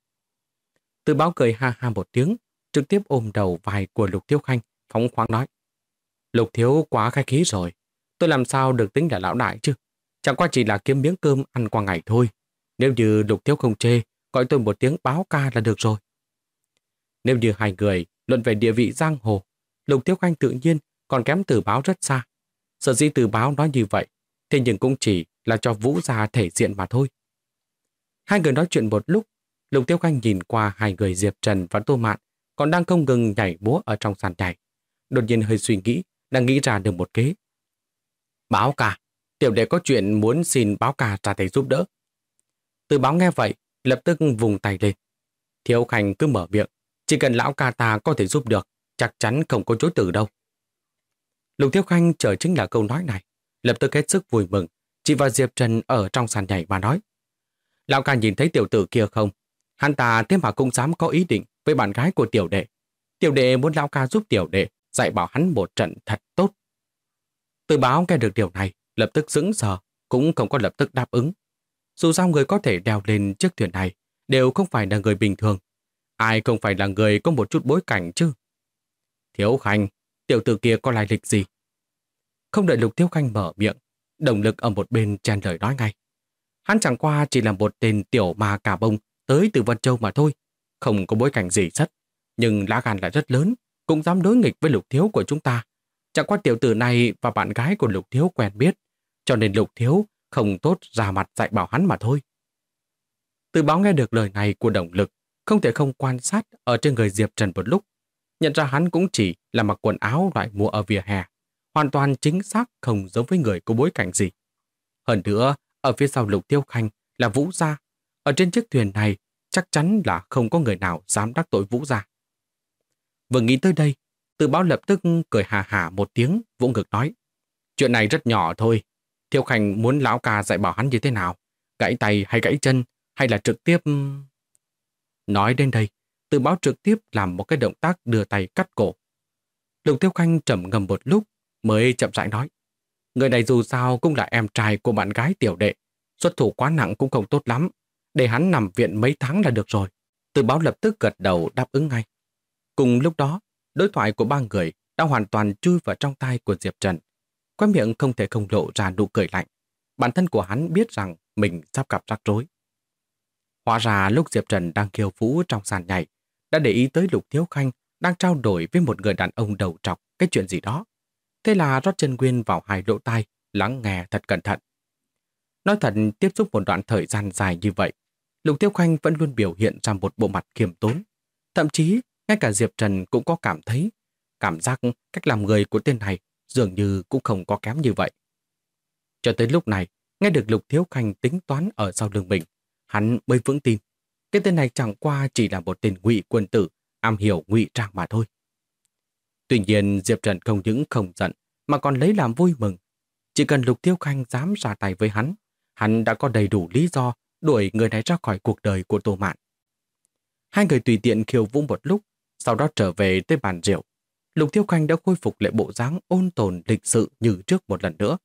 Tử Báo cười ha ha một tiếng, trực tiếp ôm đầu vai của Lục Thiếu Khanh, phóng khoáng nói. Lục thiếu quá khách khí rồi, Tôi làm sao được tính là lão đại chứ? Chẳng qua chỉ là kiếm miếng cơm ăn qua ngày thôi. Nếu như Lục Thiếu không chê, gọi tôi một tiếng báo ca là được rồi. Nếu như hai người luận về địa vị giang hồ, Lục Thiếu Khanh tự nhiên còn kém Từ Báo rất xa. Sở dĩ Từ Báo nói như vậy, thế nhưng cũng chỉ là cho Vũ gia thể diện mà thôi. Hai người nói chuyện một lúc, Lục Thiếu Khanh nhìn qua hai người Diệp Trần và Tô Mạn còn đang không ngừng nhảy múa ở trong sàn nhảy. Đột nhiên hơi suy nghĩ, đang nghĩ ra được một kế. Báo ca, tiểu đệ có chuyện muốn xin Báo ca ra tay giúp đỡ. Từ Báo nghe vậy, lập tức vùng tay lên. Thiếu Khanh cứ mở miệng, chỉ cần lão ca ta có thể giúp được, chắc chắn không có chối từ đâu. Lục Thiếu Khanh chờ chính là câu nói này, lập tức hết sức vui mừng, chỉ vào Diệp Trần ở trong sàn nhảy mà nói. Lão ca nhìn thấy tiểu tử kia không? Hắn ta thế mà cũng dám có ý định với bạn gái của tiểu đệ. Tiểu đệ muốn lão ca giúp tiểu đệ dạy bảo hắn một trận thật tốt. Từ Báo nghe được điều này, lập tức sững sờ, cũng không có lập tức đáp ứng. Dù sao người có thể đeo lên chiếc thuyền này đều không phải là người bình thường. Ai không phải là người có một chút bối cảnh chứ? Thiếu Khanh, tiểu tử kia có lai lịch gì? Không đợi Lục Thiếu Khanh mở miệng, Đồng Lực ở một bên chen lời nói ngay. Hắn chẳng qua chỉ là một tên tiểu ma cà bông tới từ Vân Châu mà thôi, không có bối cảnh gì rất, nhưng lá gan lại rất lớn, cũng dám đối nghịch với Lục Thiếu của chúng ta. Chẳng qua tiểu tử này và bạn gái của Lục Thiếu quen biết, cho nên Lục Thiếu không tốt ra mặt dạy bảo hắn mà thôi. Từ Báo nghe được lời này của Đồng Lực, không thể không quan sát ở trên người Diệp Trần một lúc, nhận ra hắn cũng chỉ là mặc quần áo loại mua ở vỉa hè, hoàn toàn chính xác không giống với người có bối cảnh gì. Hơn nữa, ở phía sau Lục Thiếu Khanh là Vũ gia, ở trên chiếc thuyền này chắc chắn là không có người nào dám đắc tội Vũ gia. Vừa nghĩ tới đây, Từ Báo lập tức cười hà hả một tiếng, vỗ ngực nói. Chuyện này rất nhỏ thôi. Thiếu Khanh muốn lão ca dạy bảo hắn như thế nào? Gãy tay hay gãy chân? Hay là trực tiếp... Nói đến đây, Từ Báo trực tiếp làm một cái động tác đưa tay cắt cổ. Lục Thiếu Khanh trầm ngâm một lúc mới chậm rãi nói. Người này dù sao cũng là em trai của bạn gái tiểu đệ. Xuất thủ quá nặng cũng không tốt lắm. Để hắn nằm viện mấy tháng là được rồi. Từ Báo lập tức gật đầu đáp ứng ngay. Cùng lúc đó, đối thoại của ba người đã hoàn toàn chui vào trong tai của Diệp Trần. Khóe miệng không thể không lộ ra nụ cười lạnh. Bản thân của hắn biết rằng mình sắp gặp rắc rối. Hóa ra lúc Diệp Trần đang khiêu vũ trong sàn nhảy, đã để ý tới Lục Thiếu Khanh đang trao đổi với một người đàn ông đầu trọc cái chuyện gì đó. Thế là rót chân nguyên vào hai lỗ tai, lắng nghe thật cẩn thận. Nói thật, tiếp xúc một đoạn thời gian dài như vậy, Lục Thiếu Khanh vẫn luôn biểu hiện ra một bộ mặt khiêm tốn. Thậm chí, ngay cả Diệp Trần cũng có cảm giác cách làm người của tên này dường như cũng không có kém như vậy. Cho tới lúc này, nghe được Lục Thiếu Khanh tính toán ở sau lưng mình, hắn mới vững tin. Cái tên này chẳng qua chỉ là một tên ngụy quân tử, am hiểu ngụy trang mà thôi. Tuy nhiên, Diệp Trần không những không giận, mà còn lấy làm vui mừng. Chỉ cần Lục Thiếu Khanh dám ra tay với hắn đã có đầy đủ lý do đuổi người này ra khỏi cuộc đời của Tô Mạn. Hai người tùy tiện khiêu vũ một lúc, sau đó trở về tới bàn rượu. Lục Thiếu Khanh đã khôi phục lại bộ dáng ôn tồn lịch sự như trước một lần nữa.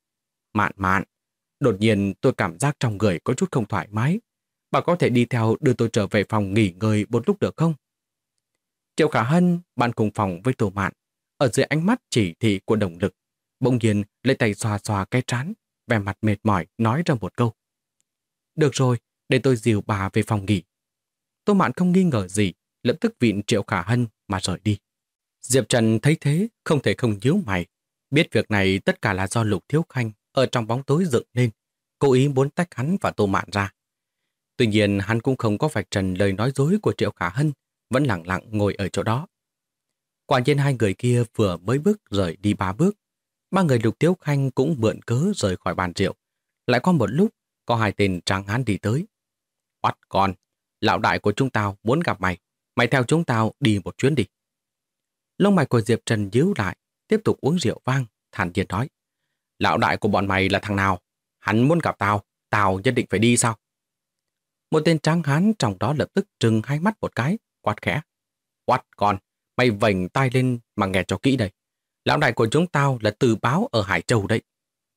Mạn, đột nhiên tôi cảm giác trong người có chút không thoải mái. Bà có thể đi theo đưa tôi trở về phòng nghỉ ngơi một lúc được không? Triệu Khả Hân, bạn cùng phòng với Tô Mạn, ở dưới ánh mắt chỉ thị của Đồng Lực, bỗng nhiên lấy tay xoa xoa cái trán, vẻ mặt mệt mỏi nói ra một câu. Được rồi, để tôi dìu bà về phòng nghỉ. Tô Mạn không nghi ngờ gì, lập tức vịn Triệu Khả Hân mà rời đi. Diệp Trần thấy thế, không thể không nhíu mày. Biết việc này tất cả là do Lục Thiếu Khanh ở trong bóng tối dựng lên, cố ý muốn tách hắn và Tô Mạn ra. Tuy nhiên hắn cũng không có vạch trần lời nói dối của Triệu Khả Hân, vẫn lặng lặng ngồi ở chỗ đó. Quả nhiên hai người kia vừa mới bước rời đi 3 bước. Ba người Lục Thiếu Khanh cũng mượn cớ rời khỏi bàn rượu. Lại qua một lúc, có hai tên tráng hán đi tới. Oắt con, lão đại của chúng tao muốn gặp mày. Mày theo chúng tao đi một chuyến đi. Lông mày của Diệp Trần nhíu lại, tiếp tục uống rượu vang, thản nhiên nói. Lão đại của bọn mày là thằng nào? Hắn muốn gặp tao, tao nhất định phải đi sao? Một tên tráng hán trong đó lập tức trừng hai mắt một cái, quát khẽ. Oắt con, mày vành tai lên mà nghe cho kỹ đây. Lão đại của chúng tao là Từ Báo ở Hải Châu đấy.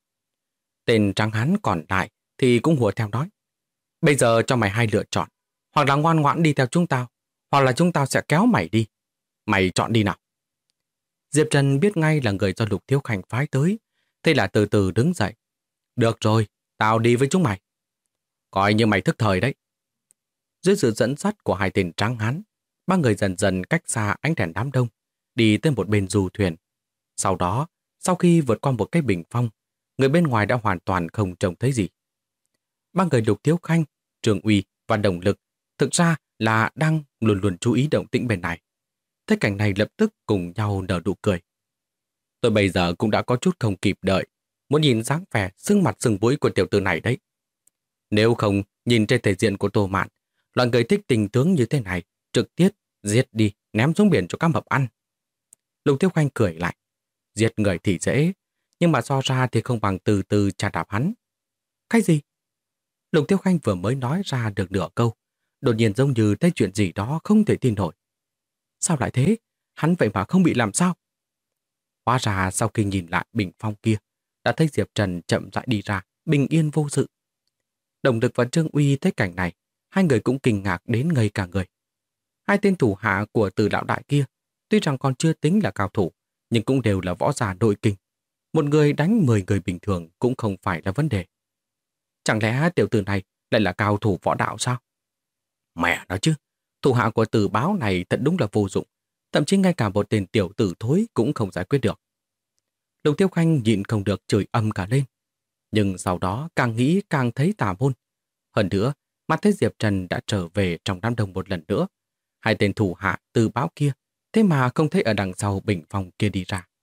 Tên tráng hán còn lại thì cũng hùa theo nói. Bây giờ cho mày hai lựa chọn. Hoặc là ngoan ngoãn đi theo chúng tao, hoặc là chúng tao sẽ kéo mày đi. Mày chọn đi nào. Diệp Trần biết ngay là người do Lục Thiếu Khanh phái tới, Thế là từ từ đứng dậy. Được rồi, tao đi với chúng mày. Coi như mày thức thời đấy. Dưới sự dẫn dắt của hai tên tráng hán, ba người dần dần cách xa ánh đèn đám đông, đi tới một bên du thuyền. Sau đó, sau khi vượt qua một cái bình phong, người bên ngoài đã hoàn toàn không trông thấy gì. Ba người Lục Thiếu Khanh, Trường Uy và Đồng Lực thực ra là đang luôn luôn chú ý động tĩnh bên này. Thấy cảnh này lập tức cùng nhau nở nụ cười. Tôi bây giờ cũng đã có chút không kịp đợi, muốn nhìn dáng vẻ sưng mặt sưng mũi của tiểu tử này đấy. Nếu không, nhìn trên thể diện của Tô Mạn, loại người thích tình tướng như thế này, trực tiếp giết đi, ném xuống biển cho cá mập ăn. Lục Thiếu Khanh cười lại. Giết người thì dễ, nhưng mà so ra thì không bằng từ từ chà đạp hắn. Cái gì? Lục Thiếu Khanh vừa mới nói ra được nửa câu, đột nhiên giống như thấy chuyện gì đó không thể tin nổi. Sao lại thế? Hắn vậy mà không bị làm sao? Hóa ra sau khi nhìn lại bình phong kia, đã thấy Diệp Trần chậm rãi đi ra, bình yên vô sự. Đồng Lực và Trương Uy thấy cảnh này, hai người cũng kinh ngạc đến ngây cả người. Hai tên thủ hạ của Từ lão đại kia, tuy rằng còn chưa tính là cao thủ, nhưng cũng đều là võ giả nội kinh. Một người đánh 10 người bình thường cũng không phải là vấn đề. Chẳng lẽ tiểu tử này lại là cao thủ võ đạo sao? Mẹ nói chứ, thủ hạ của Từ báo này thật đúng là vô dụng, thậm chí ngay cả một tên tiểu tử thối cũng không giải quyết được. Lục Thiếu Khanh nhịn không được chửi âm cả lên. Nhưng sau đó càng nghĩ càng thấy tà môn. Hơn nữa, mắt thấy Diệp Trần đã trở về trong đám đông một lần nữa. Hai tên thủ hạ Từ báo kia, thế mà không thấy ở đằng sau bình phong kia đi ra.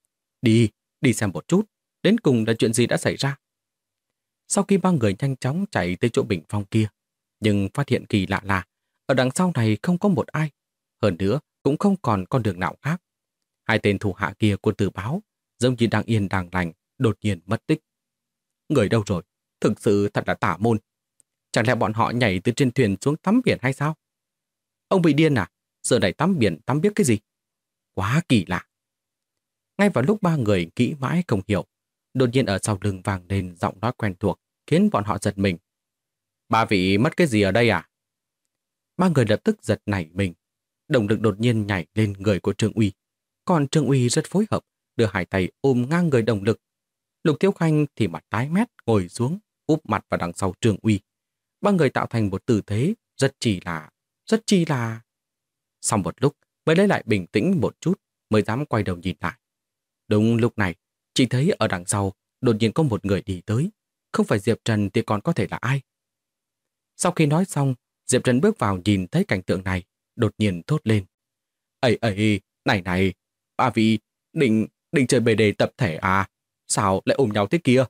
Đi xem một chút, đến cùng là chuyện gì đã xảy ra. Sau khi ba người nhanh chóng chạy tới chỗ bình phong kia, nhưng phát hiện kỳ lạ là ở đằng sau này không có một ai. Hơn nữa, cũng không còn con đường nào khác. Hai tên thủ hạ kia của Từ báo, giống như đang yên đang lành, đột nhiên mất tích. Người đâu rồi? Thực sự thật là tà môn. Chẳng lẽ bọn họ nhảy từ trên thuyền xuống tắm biển hay sao? Ông bị điên à? Giờ này tắm biển tắm biết cái gì? Quá kỳ lạ. Ngay vào lúc ba người nghĩ mãi không hiểu, đột nhiên ở sau lưng vang lên giọng nói quen thuộc, khiến bọn họ giật mình. Ba vị mất cái gì ở đây à? Ba người lập tức giật nảy mình. Đồng Lực đột nhiên nhảy lên người của Trương Uy. Còn Trương Uy rất phối hợp, đưa hai tay ôm ngang người Đồng Lực. Lục Thiếu Khanh thì mặt tái mét ngồi xuống, úp mặt vào đằng sau Trương Uy. Ba người tạo thành một tư thế rất chi là... Sau một lúc mới lấy lại bình tĩnh một chút, mới dám quay đầu nhìn lại. Đúng lúc này, chỉ thấy ở đằng sau đột nhiên có một người đi tới. Không phải Diệp Trần thì còn có thể là ai? Sau khi nói xong, Diệp Trần bước vào nhìn thấy cảnh tượng này, đột nhiên thốt lên. Ấy, này, ba vị, định chơi bề đề tập thể à? Sao lại ôm nhau thế kia?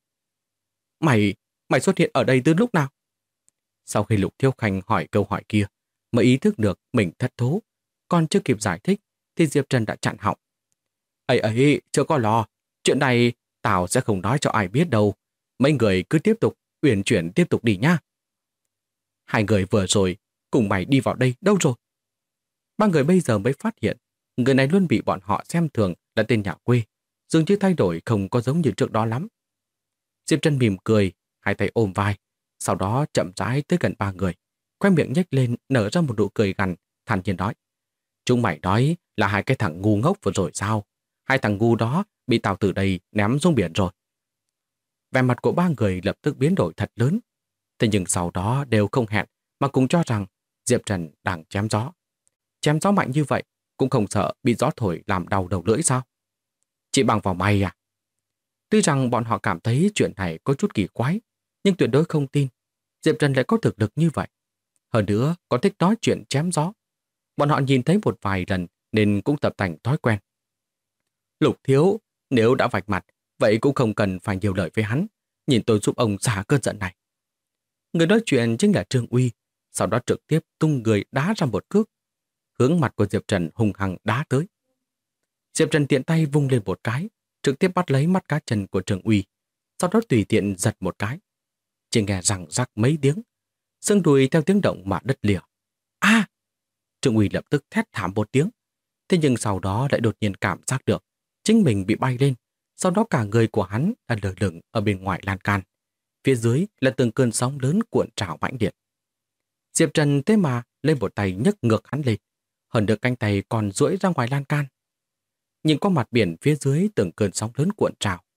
Mày xuất hiện ở đây từ lúc nào? Sau khi Lục Thiếu Khanh hỏi câu hỏi kia, mới ý thức được mình thất thố. Còn chưa kịp giải thích, thì Diệp Trần đã chặn họng. Ấy, chưa có lo. Chuyện này tao sẽ không nói cho ai biết đâu. Mấy người cứ tiếp tục, uyển chuyển tiếp tục đi nhá. Hai người vừa rồi, cùng mày đi vào đây đâu rồi? Ba người bây giờ mới phát hiện, người này luôn bị bọn họ xem thường là tên nhà quê, dường như thay đổi không có giống như trước đó lắm. Diệp Trần mỉm cười, hai tay ôm vai, sau đó chậm rãi tới gần ba người, khoe miệng nhếch lên nở ra một nụ cười gằn, thản nhiên nói. Chúng mày nói là hai cái thằng ngu ngốc vừa rồi sao? Hai thằng ngu đó bị tao từ đây ném xuống biển rồi. Vẻ mặt của ba người lập tức biến đổi thật lớn. Thế nhưng sau đó đều không hẹn mà cũng cho rằng Diệp Trần đang chém gió. Chém gió mạnh như vậy cũng không sợ bị gió thổi làm đau đầu lưỡi sao? Chỉ bằng vào mày à? Tuy rằng bọn họ cảm thấy chuyện này có chút kỳ quái, nhưng tuyệt đối không tin Diệp Trần lại có thực lực như vậy. Hơn nữa có thích nói chuyện chém gió. Bọn họ nhìn thấy một vài lần nên cũng tập thành thói quen. Lục thiếu, nếu đã vạch mặt, vậy cũng không cần phải nhiều lời với hắn. Nhìn tôi giúp ông xả cơn giận này. Người nói chuyện chính là Trương Uy, sau đó trực tiếp tung người đá ra một cước, hướng mặt của Diệp Trần hung hăng đá tới. Diệp Trần tiện tay vung lên một cái, trực tiếp bắt lấy mắt cá chân của Trương Uy, sau đó tùy tiện giật một cái. Chỉ nghe răng rắc mấy tiếng, xương đùi theo tiếng động mà đứt lìa. A! Trương Uy lập tức thét thảm một tiếng, thế nhưng sau đó lại đột nhiên cảm giác được chính mình bị bay lên, sau đó cả người của hắn đã lơ lửng ở bên ngoài lan can. Phía dưới là từng cơn sóng lớn cuộn trào mãnh liệt. Diệp Trần thế mà lên một tay nhấc ngược hắn lên, hơn được cánh tay còn duỗi ra ngoài lan can. Nhìn qua mặt biển phía dưới từng cơn sóng lớn cuộn trào,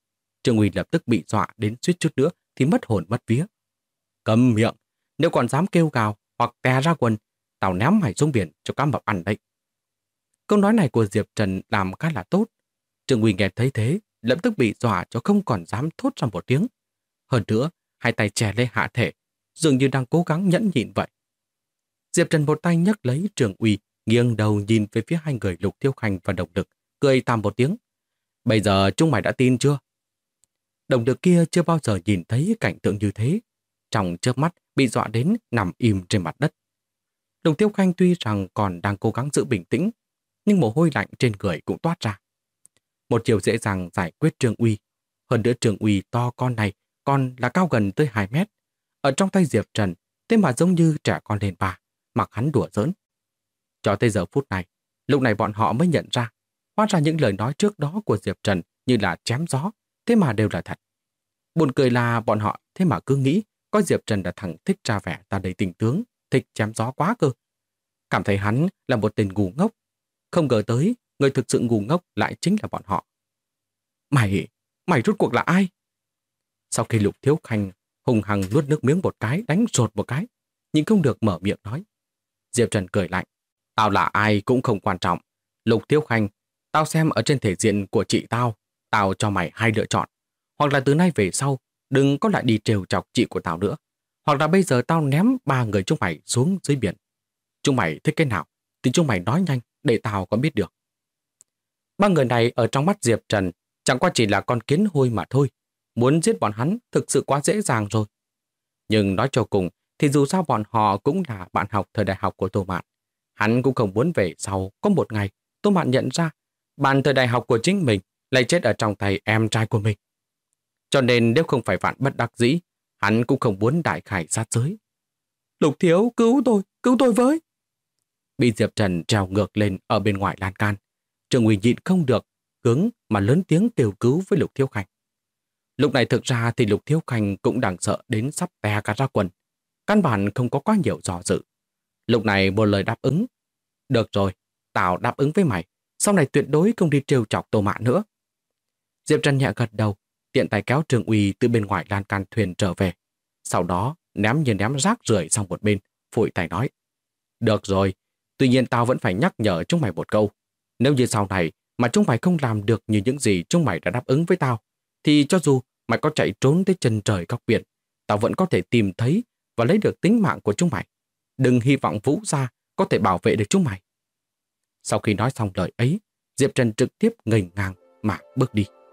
Trương Uy lập tức bị dọa đến suýt chút nữa thì mất hồn mất vía. Câm miệng, nếu còn dám kêu gào hoặc tè ra quần, tao ném mày xuống biển cho cá mập ăn đấy. Câu nói này của Diệp Trần làm khá là tốt. Trương Uy nghe thấy thế, lập tức bị dọa cho không còn dám thốt ra một tiếng. Hơn nữa, hai tay chè lên hạ thể, dường như đang cố gắng nhẫn nhịn vậy. Diệp Trần một tay nhấc lấy Trường Uy, nghiêng đầu nhìn về phía hai người Lục Thiếu Khanh và Đồng Lực, cười tạm một tiếng. Bây giờ chúng mày đã tin chưa? Đồng Lực kia chưa bao giờ nhìn thấy cảnh tượng như thế. Trong chớp mắt bị dọa đến nằm im trên mặt đất. Lục Thiếu Khanh tuy rằng còn đang cố gắng giữ bình tĩnh, nhưng mồ hôi lạnh trên người cũng toát ra. Một chiều dễ dàng giải quyết Trường Uy. Hơn nữa Trường Uy to con này còn là cao gần tới 2 mét. Ở trong tay Diệp Trần, thế mà giống như trẻ con lên bà, mặc hắn đùa giỡn. Cho tới giờ phút này, lúc này bọn họ mới nhận ra, hóa ra những lời nói trước đó của Diệp Trần như là chém gió, thế mà đều là thật. Buồn cười là bọn họ thế mà cứ nghĩ coi Diệp Trần là thằng thích ra vẻ ta đầy tình tướng, thích chém gió quá cơ. Cảm thấy hắn là một tên ngu ngốc. Không ngờ tới, người thực sự ngu ngốc lại chính là bọn họ. Mày rốt cuộc là ai? Sau khi Lục Thiếu Khanh hùng hăng nuốt nước miếng một cái, đánh rột một cái, nhưng không được mở miệng nói. Diệp Trần cười lạnh. Tao là ai cũng không quan trọng. Lục Thiếu Khanh, tao xem ở trên thể diện của chị tao cho mày 2 lựa chọn. Hoặc là từ nay về sau, đừng có lại đi trêu chọc chị của tao nữa. Hoặc là bây giờ tao ném 3 người chúng mày xuống dưới biển. Chúng mày thích cái nào thì chúng mày nói nhanh để tao có biết được. 3 người này ở trong mắt Diệp Trần chẳng qua chỉ là con kiến hôi mà thôi. Muốn giết bọn hắn thực sự quá dễ dàng rồi. Nhưng nói cho cùng thì dù sao bọn họ cũng là bạn học thời đại học của Tô Mạn. Hắn cũng không muốn về sau có một ngày Tô Mạn nhận ra bạn thời đại học của chính mình lại chết ở trong tay em trai của mình. Cho nên nếu không phải vạn bất đắc dĩ, hắn cũng không muốn đại khải sát giới. Lục Thiếu, cứu tôi với. Bị Diệp Trần trèo ngược lên ở bên ngoài lan can. Trường Uy nhịn không được, cứng mà lớn tiếng kêu cứu với Lục Thiếu Khanh. Lúc này thực ra thì Lục Thiếu Khanh cũng đang sợ đến sắp tè cả ra quần. Căn bản không có quá nhiều dò dự. Lúc này một lời đáp ứng. Được rồi, tao đáp ứng với mày. Sau này tuyệt đối không đi trêu chọc Tô Mạn nữa. Diệp Trần nhẹ gật đầu, tiện tay kéo Trường Uy từ bên ngoài lan can thuyền trở về. Sau đó ném rác rưởi sang một bên, phủi tay nói. Được rồi, tuy nhiên tao vẫn phải nhắc nhở chúng mày một câu. Nếu như sau này mà chúng mày không làm được như những gì chúng mày đã đáp ứng với tao, thì cho dù mày có chạy trốn tới chân trời góc biển, tao vẫn có thể tìm thấy và lấy được tính mạng của chúng mày. Đừng hy vọng Vũ gia có thể bảo vệ được chúng mày. Sau khi nói xong lời ấy, Diệp Trần trực tiếp ngẩng ngang mà bước đi.